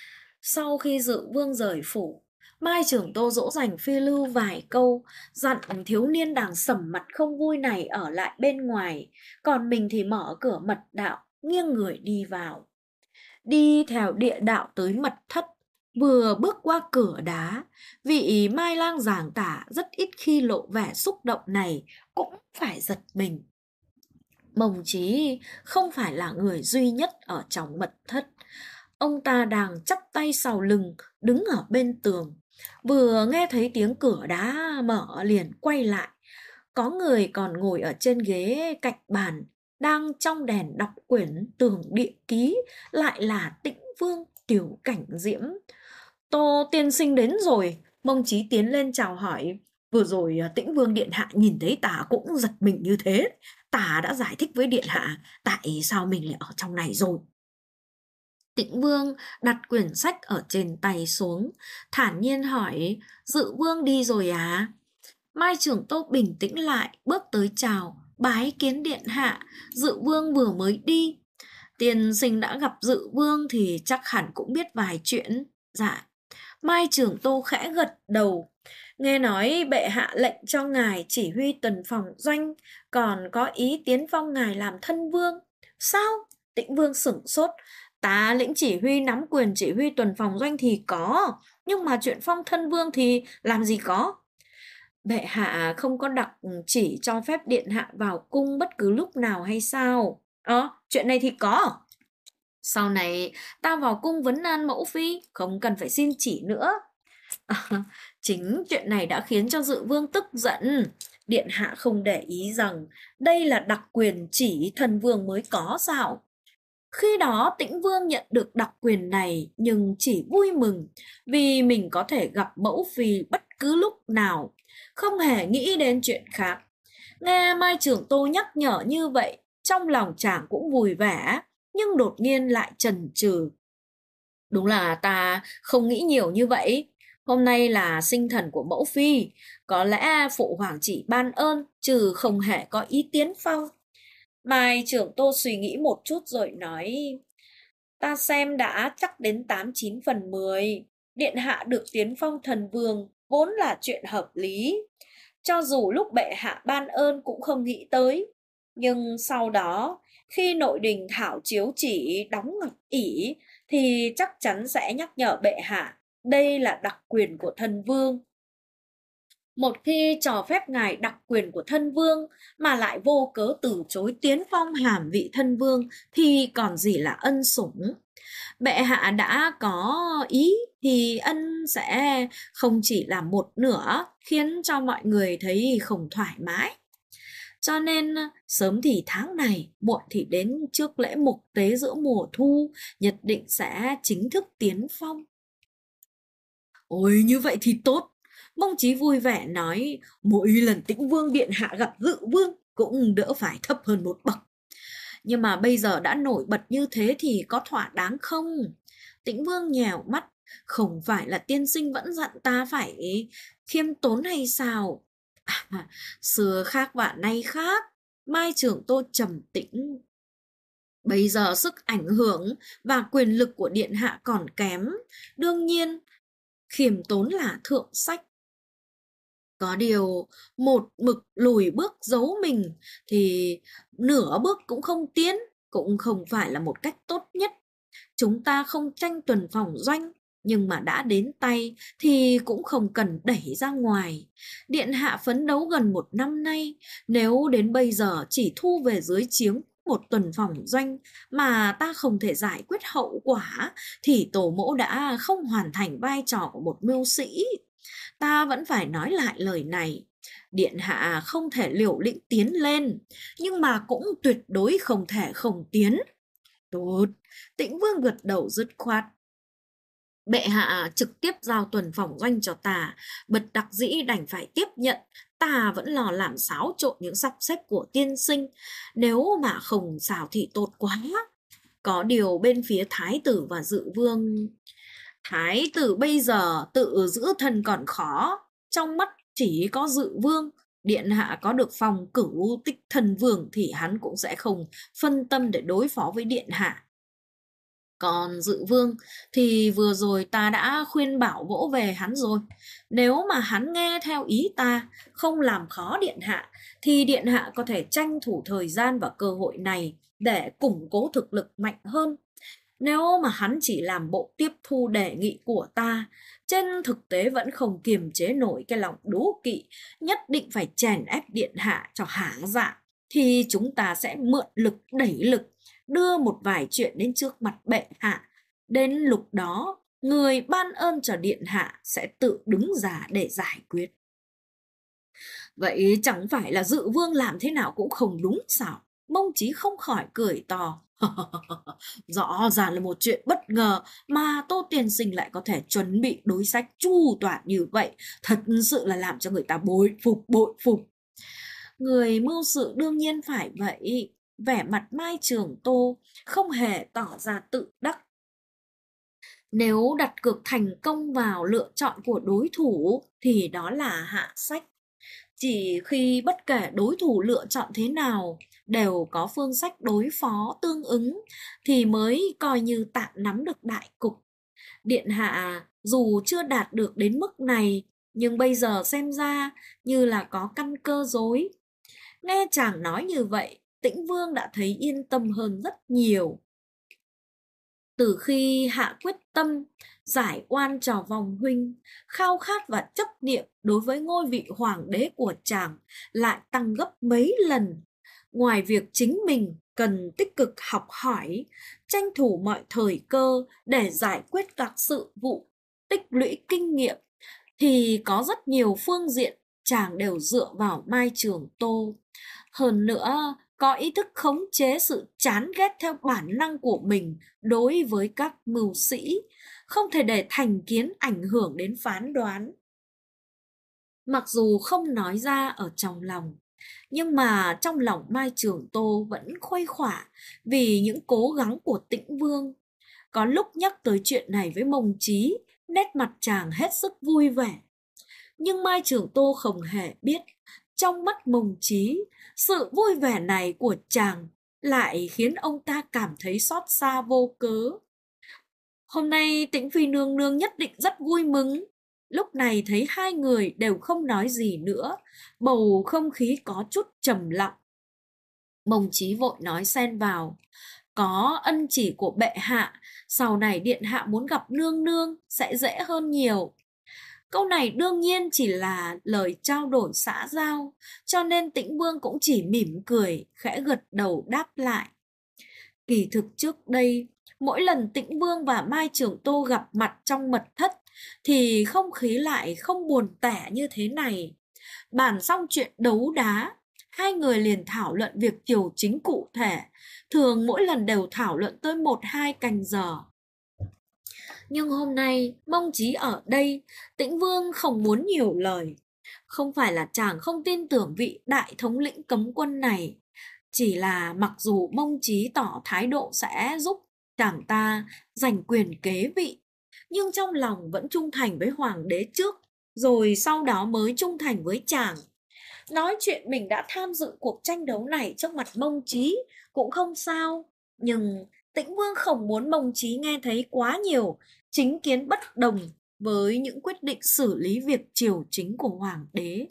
Sau khi Dự Vương rời phủ, Mai Trưởng Tô dỗ dành Phi Lưu vài câu, dặn thiếu niên đang sầm mặt không vui này ở lại bên ngoài, còn mình thì mở cửa mật đạo, nghiêng người đi vào. Đi theo địa đạo tới mật thất, vừa bước qua cửa đá, vị Mai Lang Giảng Tả rất ít khi lộ vẻ xúc động này cũng phải giật mình. Mông Chí không phải là người duy nhất ở trong mật thất. Ông ta đang chắp tay sau lưng, đứng ở bên tường. Vừa nghe thấy tiếng cửa đá mở liền quay lại. Có người còn ngồi ở trên ghế cạnh bàn, đang trong đèn đọc quyển tường địa ký, lại là Tĩnh Vương Tiểu Cảnh Diễm. Tô tiên sinh đến rồi. Mông Chí tiến lên chào hỏi. Vừa rồi Tĩnh Vương điện hạ nhìn thấy tả cũng giật mình như thế. Tả đã giải thích với điện hạ tại sao mình lại ở trong này rồi. Tĩnh Vương đặt quyển sách ở trên tay xuống, thản nhiên hỏi, Dự Vương đi rồi à? Mai Trưởng Tô bình tĩnh lại, bước tới chào, bái kiến điện hạ, Dự Vương vừa mới đi. Tiên sinh đã gặp Dự Vương thì chắc hẳn cũng biết vài chuyện. Dạ. Mai Trưởng Tô khẽ gật đầu. Nghe nói bệ hạ lệnh cho ngài chỉ huy tuần phòng doanh, còn có ý tiến phong ngài làm thân vương. Sao? Tĩnh Vương sửng sốt. Ta lĩnh chỉ huy nắm quyền chỉ huy tuần phòng doanh thì có, nhưng mà chuyện phong thân vương thì làm gì có. Bệ hạ không có đặc chỉ cho phép điện hạ vào cung bất cứ lúc nào hay sao? Chuyện này thì có. Sau này ta vào cung vấn an mẫu phi, không cần phải xin chỉ nữa. Chính chuyện này đã khiến cho Dự Vương tức giận. Điện hạ không để ý rằng đây là đặc quyền chỉ thần vương mới có sao? Khi đó Tĩnh Vương nhận được đặc quyền này nhưng chỉ vui mừng vì mình có thể gặp mẫu phi bất cứ lúc nào, không hề nghĩ đến chuyện khác. Nghe Mai Trưởng Tô nhắc nhở như vậy, trong lòng chàng cũng vui vẻ, nhưng đột nhiên lại chần chừ. Đúng là ta không nghĩ nhiều như vậy. Hôm nay là sinh thần của mẫu phi, có lẽ phụ hoàng chỉ ban ơn, chứ không hề có ý tiến phong. Mai Trưởng Tô suy nghĩ một chút rồi nói, ta xem đã chắc đến 89/10. Điện hạ được tiến phong thần vương vốn là chuyện hợp lý. Cho dù lúc bệ hạ ban ơn cũng không nghĩ tới. Nhưng sau đó, khi nội đình thảo chiếu chỉ đóng ngọc ỷ, thì chắc chắn sẽ nhắc nhở bệ hạ, đây là đặc quyền của thần vương. Một khi cho phép ngài đặc quyền của thân vương mà lại vô cớ từ chối tiến phong hàm vị thân vương thì còn gì là ân sủng. Bệ hạ đã có ý thì ân sẽ không chỉ là một nửa, khiến cho mọi người thấy không thoải mái. Cho nên sớm thì tháng này, muộn thì đến trước lễ mục tế giữa mùa thu, nhất định sẽ chính thức tiến phong. Ôi, như vậy thì tốt. Mông Chí vui vẻ nói, mỗi lần Tĩnh Vương điện hạ gặp Dự Vương cũng đỡ phải thấp hơn một bậc. Nhưng mà bây giờ đã nổi bật như thế thì có thỏa đáng không? Tĩnh Vương nhèo mắt, không phải là tiên sinh vẫn dặn ta phải khiêm tốn hay sao? Xưa khác và nay khác. Mai Trưởng Tô trầm tĩnh. Bây giờ sức ảnh hưởng và quyền lực của điện hạ còn kém. Đương nhiên, khiêm tốn là thượng sách. Có điều, một mực lùi bước giấu mình thì nửa bước cũng không tiến, cũng không phải là một cách tốt nhất. Chúng ta không tranh tuần phòng doanh, nhưng mà đã đến tay thì cũng không cần đẩy ra ngoài. Điện hạ phấn đấu gần 1 năm nay, nếu đến bây giờ chỉ thu về dưới chiếng một tuần phòng doanh mà ta không thể giải quyết hậu quả thì tổ mẫu đã không hoàn thành vai trò của một mưu sĩ. Ta vẫn phải nói lại lời này. Điện hạ không thể liều lĩnh tiến lên, nhưng mà cũng tuyệt đối không thể không tiến. Tốt, Tĩnh Vương gật đầu dứt khoát. Bệ hạ trực tiếp giao tuần phòng doanh cho ta, bất đắc dĩ đành phải tiếp nhận. Ta vẫn lo làm xáo trộn những sắp xếp của tiên sinh, nếu mà không xào thì tốt quá. Có điều bên phía Thái tử và Dự Vương, Thái tử bây giờ tự giữ thân còn khó, trong mắt chỉ có Dự Vương. Điện hạ có được phong cửu tích thần vương thì hắn cũng sẽ không phân tâm để đối phó với điện hạ. Còn Dự Vương thì vừa rồi ta đã khuyên bảo vỗ về hắn rồi. Nếu mà hắn nghe theo ý ta, không làm khó điện hạ, thì điện hạ có thể tranh thủ thời gian và cơ hội này để củng cố thực lực mạnh hơn. Nếu mà hắn chỉ làm bộ tiếp thu đề nghị của ta, trên thực tế vẫn không kiềm chế nổi cái lòng đố kỵ, nhất định phải chèn ép điện hạ cho hả dạ, thì chúng ta sẽ mượn lực đẩy lực, đưa một vài chuyện đến trước mặt bệ hạ. Đến lúc đó, người ban ơn cho điện hạ sẽ tự đứng ra để giải quyết. Vậy chẳng phải là Dự Vương làm thế nào cũng không đúng sao? Mông Chí không khỏi cười to. Rõ ràng là một chuyện bất ngờ mà Tô Tiên Sinh lại có thể chuẩn bị đối sách chu toàn như vậy. Thật sự là làm cho người ta bội phục. Người mưu sự đương nhiên phải vậy. Vẻ mặt Mai Trường Tô không hề tỏ ra tự đắc. Nếu đặt cược thành công vào lựa chọn của đối thủ thì đó là hạ sách. Chỉ khi bất kể đối thủ lựa chọn thế nào đều có phương sách đối phó tương ứng thì mới coi như tạm nắm được đại cục. Điện hạ dù chưa đạt được đến mức này, nhưng bây giờ xem ra như là có căn cơ dối. Nghe chàng nói như vậy, Tĩnh Vương đã thấy yên tâm hơn rất nhiều. Từ khi hạ quyết tâm giải oan cho vòng huynh, khao khát và chấp niệm đối với ngôi vị hoàng đế của chàng lại tăng gấp mấy lần. Ngoài việc chính mình cần tích cực học hỏi, tranh thủ mọi thời cơ để giải quyết các sự vụ, tích lũy kinh nghiệm, thì có rất nhiều phương diện chàng đều dựa vào Mai Trường Tô. Hơn nữa, có ý thức khống chế sự chán ghét theo bản năng của mình đối với các mưu sĩ, không thể để thành kiến ảnh hưởng đến phán đoán. Mặc dù không nói ra ở trong lòng, nhưng mà trong lòng Mai Trường Tô vẫn khuây khỏa vì những cố gắng của Tĩnh Vương. Có lúc nhắc tới chuyện này với Mông Chí, nét mặt chàng hết sức vui vẻ. Nhưng Mai Trường Tô không hề biết, trong mắt Mông Chí, sự vui vẻ này của chàng lại khiến ông ta cảm thấy xót xa vô cớ. Hôm nay Tĩnh Phi nương nương nhất định rất vui mừng. Lúc này thấy hai người đều không nói gì nữa, bầu không khí có chút trầm lặng. Mông Chí vội nói xen vào. Có ân chỉ của bệ hạ, sau này điện hạ muốn gặp nương nương sẽ dễ hơn nhiều. Câu này đương nhiên chỉ là lời trao đổi xã giao, cho nên Tĩnh Vương cũng chỉ mỉm cười, khẽ gật đầu đáp lại. Kỳ thực trước đây, mỗi lần Tĩnh Vương và Mai Trường Tô gặp mặt trong mật thất thì không khí lại không buồn tẻ như thế này. Bàn xong chuyện đấu đá, hai người liền thảo luận việc triều chính cụ thể, thường mỗi lần đều thảo luận tới 1-2 canh giờ. Nhưng hôm nay, Mông Chí ở đây, Tĩnh Vương không muốn nhiều lời. Không phải là chàng không tin tưởng vị đại thống lĩnh cấm quân này, chỉ là mặc dù Mông Chí tỏ thái độ sẽ giúp chàng ta giành quyền kế vị, nhưng trong lòng vẫn trung thành với hoàng đế trước, rồi sau đó mới trung thành với chàng. Nói chuyện mình đã tham dự cuộc tranh đấu này trước mặt Mông Chí cũng không sao, nhưng Tĩnh Vương không muốn Mông Chí nghe thấy quá nhiều chính kiến bất đồng với những quyết định xử lý việc triều chính của hoàng đế.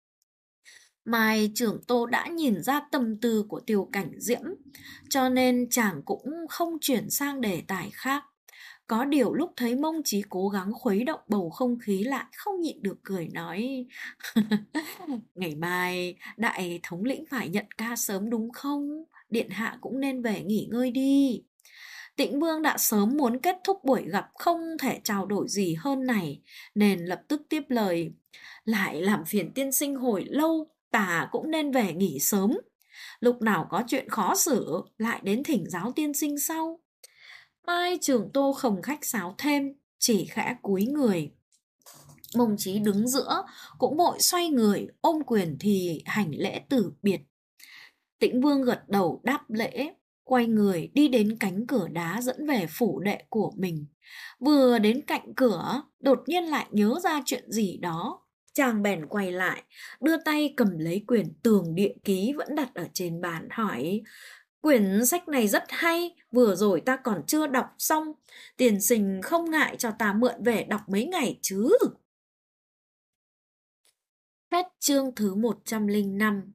Mai Trưởng Tô đã nhìn ra tâm tư của Tiêu Cảnh Diễm, cho nên chàng cũng không chuyển sang đề tài khác. Có điều lúc thấy Mông Chí cố gắng khuấy động bầu không khí lại không nhịn được cười nói: Ngày mai đại thống lĩnh phải nhận ca sớm đúng không? Điện hạ cũng nên về nghỉ ngơi đi. Tĩnh Vương đã sớm muốn kết thúc buổi gặp không thể trao đổi gì hơn này, nên lập tức tiếp lời: Lại làm phiền tiên sinh hồi lâu, ta cũng nên về nghỉ sớm. Lúc nào có chuyện khó xử lại đến thỉnh giáo tiên sinh sau. Mai Trường Tô không khách sáo thêm, chỉ khẽ cúi người. Mông Chí đứng giữa cũng vội xoay người ôm quyền thì hành lễ từ biệt. Tĩnh Vương gật đầu đáp lễ, quay người đi đến cánh cửa đá dẫn về phủ đệ của mình. Vừa đến cạnh cửa, đột nhiên lại nhớ ra chuyện gì đó. Chàng bèn quay lại, đưa tay cầm lấy quyển tường địa ký vẫn đặt ở trên bàn, hỏi: Quyển sách này rất hay, vừa rồi ta còn chưa đọc xong, tiên sinh không ngại cho ta mượn về đọc mấy ngày chứ? Hết chương thứ 105.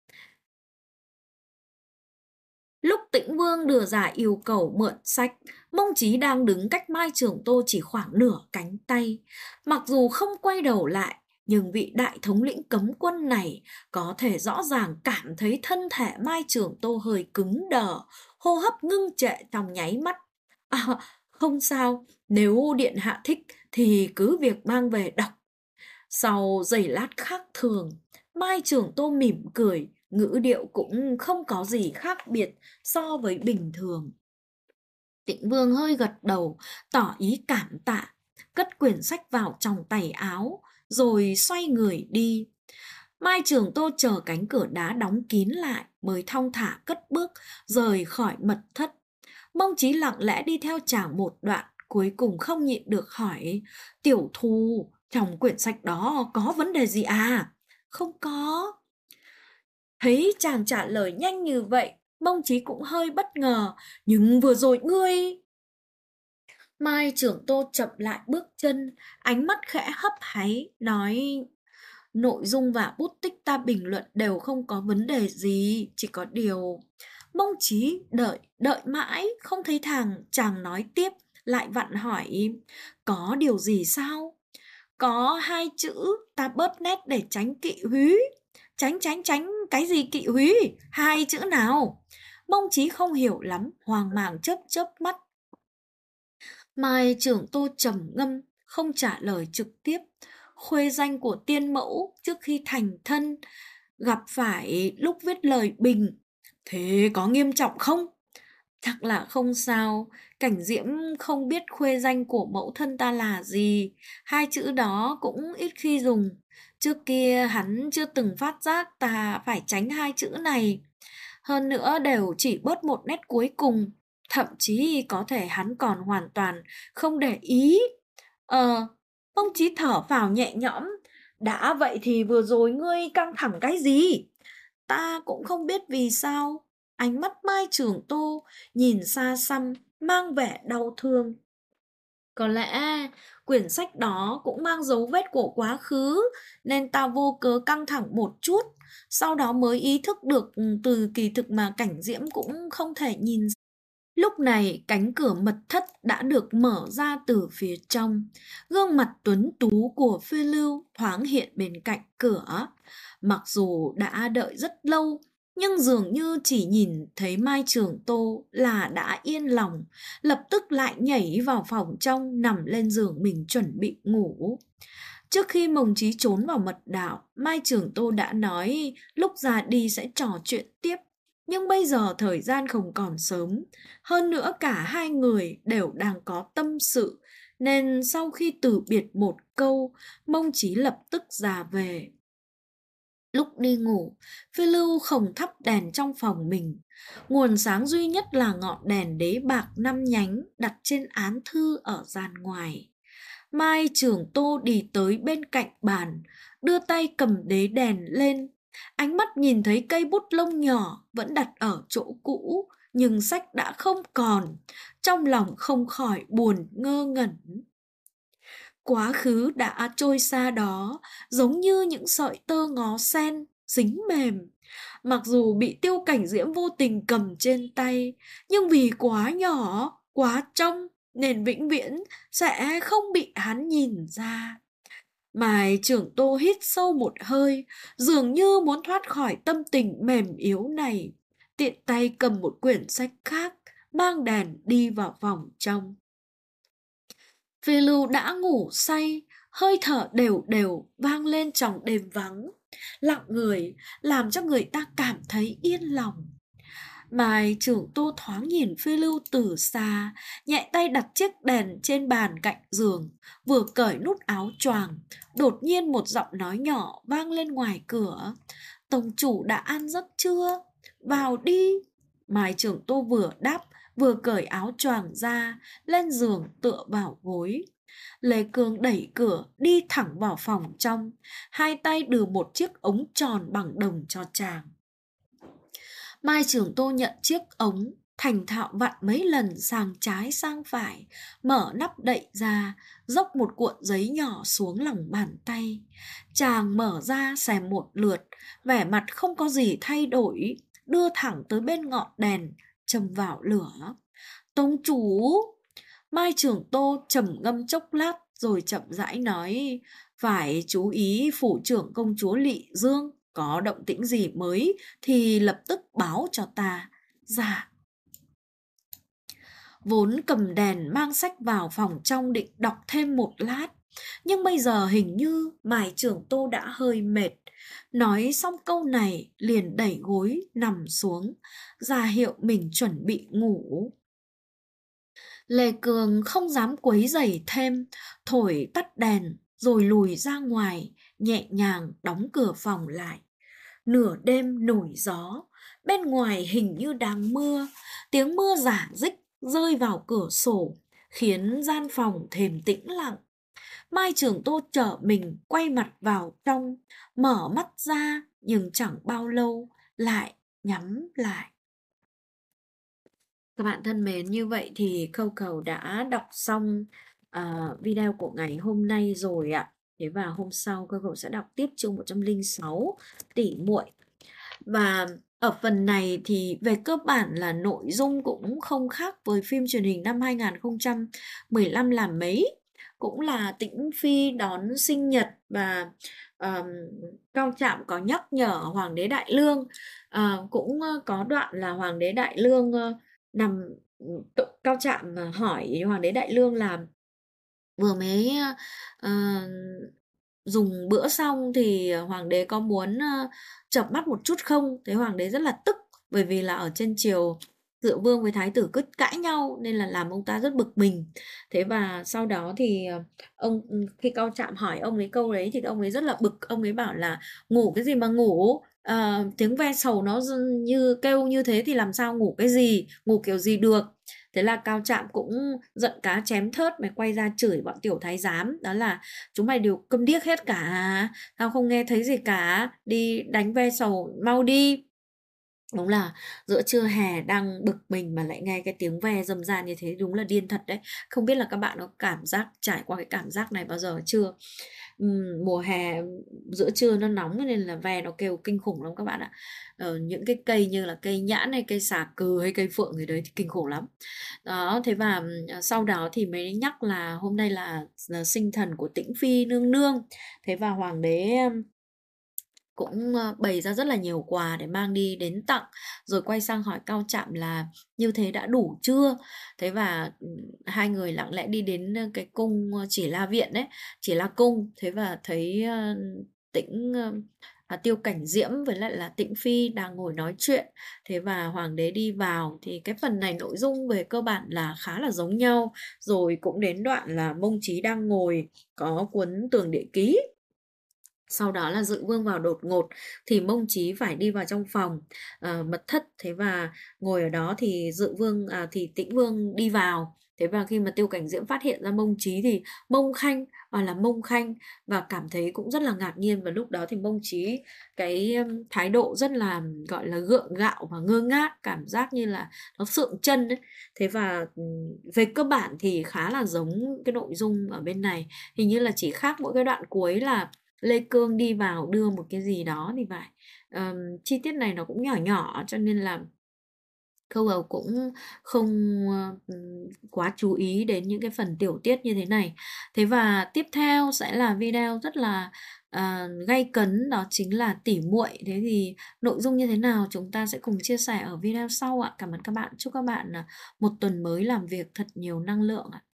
Lúc Tĩnh Vương đưa ra yêu cầu mượn sách, Mông Chí đang đứng cách Mai Trường Tô chỉ khoảng nửa cánh tay. Mặc dù không quay đầu lại, nhưng vị đại thống lĩnh cấm quân này có thể rõ ràng cảm thấy thân thể Mai Trường Tô hơi cứng đờ, hô hấp ngưng trệ trong nháy mắt. Không sao, nếu điện hạ thích thì cứ việc mang về đọc. Sau giây lát khác thường, Mai Trường Tô mỉm cười, ngữ điệu cũng không có gì khác biệt so với bình thường. Tĩnh Vương hơi gật đầu, tỏ ý cảm tạ, cất quyển sách vào trong tay áo, rồi xoay người đi. Mai Trường Tô chờ cánh cửa đá đóng kín lại, mới thong thả cất bước, rời khỏi mật thất. Mông Chí lặng lẽ đi theo chàng một đoạn, cuối cùng không nhịn được hỏi: Tiểu Thu, trong quyển sách đó có vấn đề gì à? Không có. Thấy chàng trả lời nhanh như vậy, Mông Chí cũng hơi bất ngờ. Nhưng vừa rồi ngươi... Mai Trưởng Tô chậm lại bước chân, ánh mắt khẽ hấp háy, nói: Nội dung và bút tích ta bình luận đều không có vấn đề gì, chỉ có điều... Mông Chí đợi mãi, không thấy chàng nói tiếp, lại vặn hỏi: Có điều gì sao? Có 2 chữ ta bớt nét để tránh kỵ húy. Tránh cái gì kỵ húy? 2 chữ nào? Mông Chí không hiểu lắm, hoang mang chớp mắt. Mai Trưởng Tô trầm ngâm, không trả lời trực tiếp. Khuê danh của tiên mẫu trước khi thành thân, gặp phải lúc viết lời bình. Thế có nghiêm trọng không? Chắc là không sao. Cảnh Diễm không biết khuê danh của mẫu thân ta là gì. 2 chữ đó cũng ít khi dùng. Trước kia hắn chưa từng phát giác ta phải tránh 2 chữ này. Hơn nữa đều chỉ bớt một nét cuối cùng. Thậm chí có thể hắn còn hoàn toàn không để ý. Ông Chí thở phào nhẹ nhõm. Đã vậy thì vừa rồi ngươi căng thẳng cái gì? Ta cũng không biết vì sao. Ánh mắt Mai Trường Tô nhìn xa xăm, mang vẻ đau thương. Có lẽ quyển sách đó cũng mang dấu vết của quá khứ, nên ta vô cớ căng thẳng một chút. Sau đó mới ý thức được từ kỳ thực mà Cảnh Diễm cũng không thể nhìn. Lúc này cánh cửa mật thất đã được mở ra từ phía trong. Gương mặt tuấn tú của Phi Lưu thoáng hiện bên cạnh cửa. Mặc dù đã đợi rất lâu, nhưng dường như chỉ nhìn thấy Mai Trường Tô là đã yên lòng, lập tức lại nhảy vào phòng trong nằm lên giường mình chuẩn bị ngủ. Trước khi Mông Chí trốn vào mật đạo, Mai Trường Tô đã nói lúc ra đi sẽ trò chuyện tiếp. Nhưng bây giờ thời gian không còn sớm, hơn nữa cả hai người đều đang có tâm sự, nên sau khi từ biệt một câu, Mông Chí lập tức ra về. Lúc đi ngủ, Phi Lưu không thắp đèn trong phòng mình. Nguồn sáng duy nhất là ngọn đèn đế bạc 5 nhánh đặt trên án thư ở gian ngoài. Mai Trường Tô đi tới bên cạnh bàn, đưa tay cầm đế đèn lên. Ánh mắt nhìn thấy cây bút lông nhỏ vẫn đặt ở chỗ cũ, nhưng sách đã không còn. Trong lòng không khỏi buồn ngơ ngẩn. Quá khứ đã trôi xa đó, giống như những sợi tơ ngó sen, dính mềm. Mặc dù bị Tiêu Cảnh Diễm vô tình cầm trên tay, nhưng vì quá nhỏ, quá trong, nên vĩnh viễn sẽ không bị hắn nhìn ra. Mai Trưởng Tô hít sâu một hơi, dường như muốn thoát khỏi tâm tình mềm yếu này. Tiện tay cầm một quyển sách khác, mang đèn đi vào phòng trong. Phi Lưu đã ngủ say, hơi thở đều đều vang lên trong đêm vắng, lặng người làm cho người ta cảm thấy yên lòng. Mai Trưởng Tô thoáng nhìn Phi Lưu từ xa, nhẹ tay đặt chiếc đèn trên bàn cạnh giường, vừa cởi nút áo choàng, đột nhiên một giọng nói nhỏ vang lên ngoài cửa. Tông chủ đã ăn giấc chưa? Vào đi. Mai Trưởng Tô vừa đáp, vừa cởi áo choàng ra, lên giường tựa vào gối. Lê Cương đẩy cửa đi thẳng vào phòng trong, hai tay đưa một chiếc ống tròn bằng đồng cho chàng. Mai Trường Tô nhận chiếc ống, thành thạo vặn mấy lần sang trái sang phải, mở nắp đậy ra, dốc một cuộn giấy nhỏ xuống lòng bàn tay. Chàng mở ra xem một lượt, vẻ mặt không có gì thay đổi, đưa thẳng tới bên ngọn đèn, châm vào lửa. Tông chủ! Mai Trường Tô trầm ngâm chốc lát rồi chậm rãi nói, phải chú ý phủ trưởng công chúa Lị Dương, có động tĩnh gì mới thì lập tức báo cho ta. Dạ. Vốn cầm đèn mang sách vào phòng trong định đọc thêm một lát, nhưng bây giờ hình như Mai Trường Tô đã hơi mệt. Nói xong câu này liền đẩy gối nằm xuống, ra hiệu mình chuẩn bị ngủ. Lê Cường không dám quấy rầy thêm, thổi tắt đèn rồi lùi ra ngoài, nhẹ nhàng đóng cửa phòng lại. Nửa đêm nổi gió, bên ngoài hình như đang mưa, tiếng mưa rả rích rơi vào cửa sổ, khiến gian phòng thêm tĩnh lặng. Mai Trường Tô trở mình quay mặt vào trong, mở mắt ra nhưng chẳng bao lâu lại nhắm lại. Các bạn thân mến, như vậy thì Khâu Cầu đã đọc xong video của ngày hôm nay rồi ạ. Thế và hôm sau Khâu Cầu sẽ đọc tiếp chương 106 Tỉ muội. Và ở phần này thì về cơ bản là nội dung cũng không khác với phim truyền hình năm 2015 là mấy. Cũng là Tĩnh Phi đón sinh nhật và Cao Trạm có nhắc nhở Hoàng đế Đại Lương. Cũng có đoạn là Hoàng đế Đại Lương nằm, Cao Trạm hỏi Hoàng đế Đại Lương là vừa mới dùng bữa xong thì hoàng đế có muốn chợp mắt một chút không? Thế hoàng đế rất là tức, bởi vì là ở trên triều Dựa Vương với thái tử cứ cãi nhau nên là làm ông ta rất bực mình. Thế và sau đó thì khi Cao Trạm hỏi ông ấy câu đấy thì ông ấy rất là bực, ông ấy bảo là ngủ cái gì mà ngủ, tiếng ve sầu nó như kêu như thế thì làm sao ngủ cái gì, ngủ kiểu gì được. Thế là Cao Trạm cũng giận cá chém thớt, mày quay ra chửi bọn tiểu thái giám, đó là chúng mày đều câm điếc hết cả, tao không nghe thấy gì cả, đi đánh ve sầu mau đi. Đúng là giữa trưa hè đang bực mình mà lại nghe cái tiếng ve râm ran như thế đúng là điên thật đấy. Không biết là các bạn có trải qua cái cảm giác này bao giờ chưa? Mùa hè giữa trưa nó nóng nên là ve nó kêu kinh khủng lắm các bạn ạ. Những cái cây như là cây nhãn hay cây xà cừ hay cây phượng gì đấy thì kinh khủng lắm. Đó, thế và sau đó thì mới nhắc là hôm nay là sinh thần của Tĩnh Phi nương nương. Thế và hoàng đế cũng bày ra rất là nhiều quà để mang đi đến tặng, rồi quay sang hỏi Cao Trạm là như thế đã đủ chưa. Thế và hai người lặng lẽ đi đến cái cung Chỉ La viện đấy, Chỉ La cung. Thế và thấy Tĩnh Tiêu Cảnh Diễm với lại là Tĩnh Phi đang ngồi nói chuyện. Thế và hoàng đế đi vào thì cái phần này nội dung về cơ bản là khá là giống nhau. Rồi cũng đến đoạn là Mông Chí đang ngồi có cuốn Tường Địa Ký. Sau đó là Dự Vương vào đột ngột thì Mông Chí phải đi vào trong phòng mật thất. Thế và ngồi ở đó thì thì Tĩnh Vương đi vào. Thế và khi mà Tiêu Cảnh Diễm phát hiện ra Mông Chí thì Mông Khanh là Mông Khanh, và cảm thấy cũng rất là ngạc nhiên. Và lúc đó thì Mông Chí cái thái độ rất là gọi là gượng gạo và ngơ ngác, cảm giác như là nó sượng chân ấy. Thế và về cơ bản thì khá là giống cái nội dung ở bên này, hình như là chỉ khác mỗi cái đoạn cuối là Lê Cương đi vào đưa một cái gì đó thì phải. Chi tiết này nó cũng nhỏ nhỏ cho nên là Khâu Hầu cũng không quá chú ý đến những cái phần tiểu tiết như thế này. Thế và tiếp theo sẽ là video rất là gay cấn, đó chính là tỉ muội. Thế thì nội dung như thế nào chúng ta sẽ cùng chia sẻ ở video sau ạ. Cảm ơn các bạn. Chúc các bạn một tuần mới làm việc thật nhiều năng lượng ạ.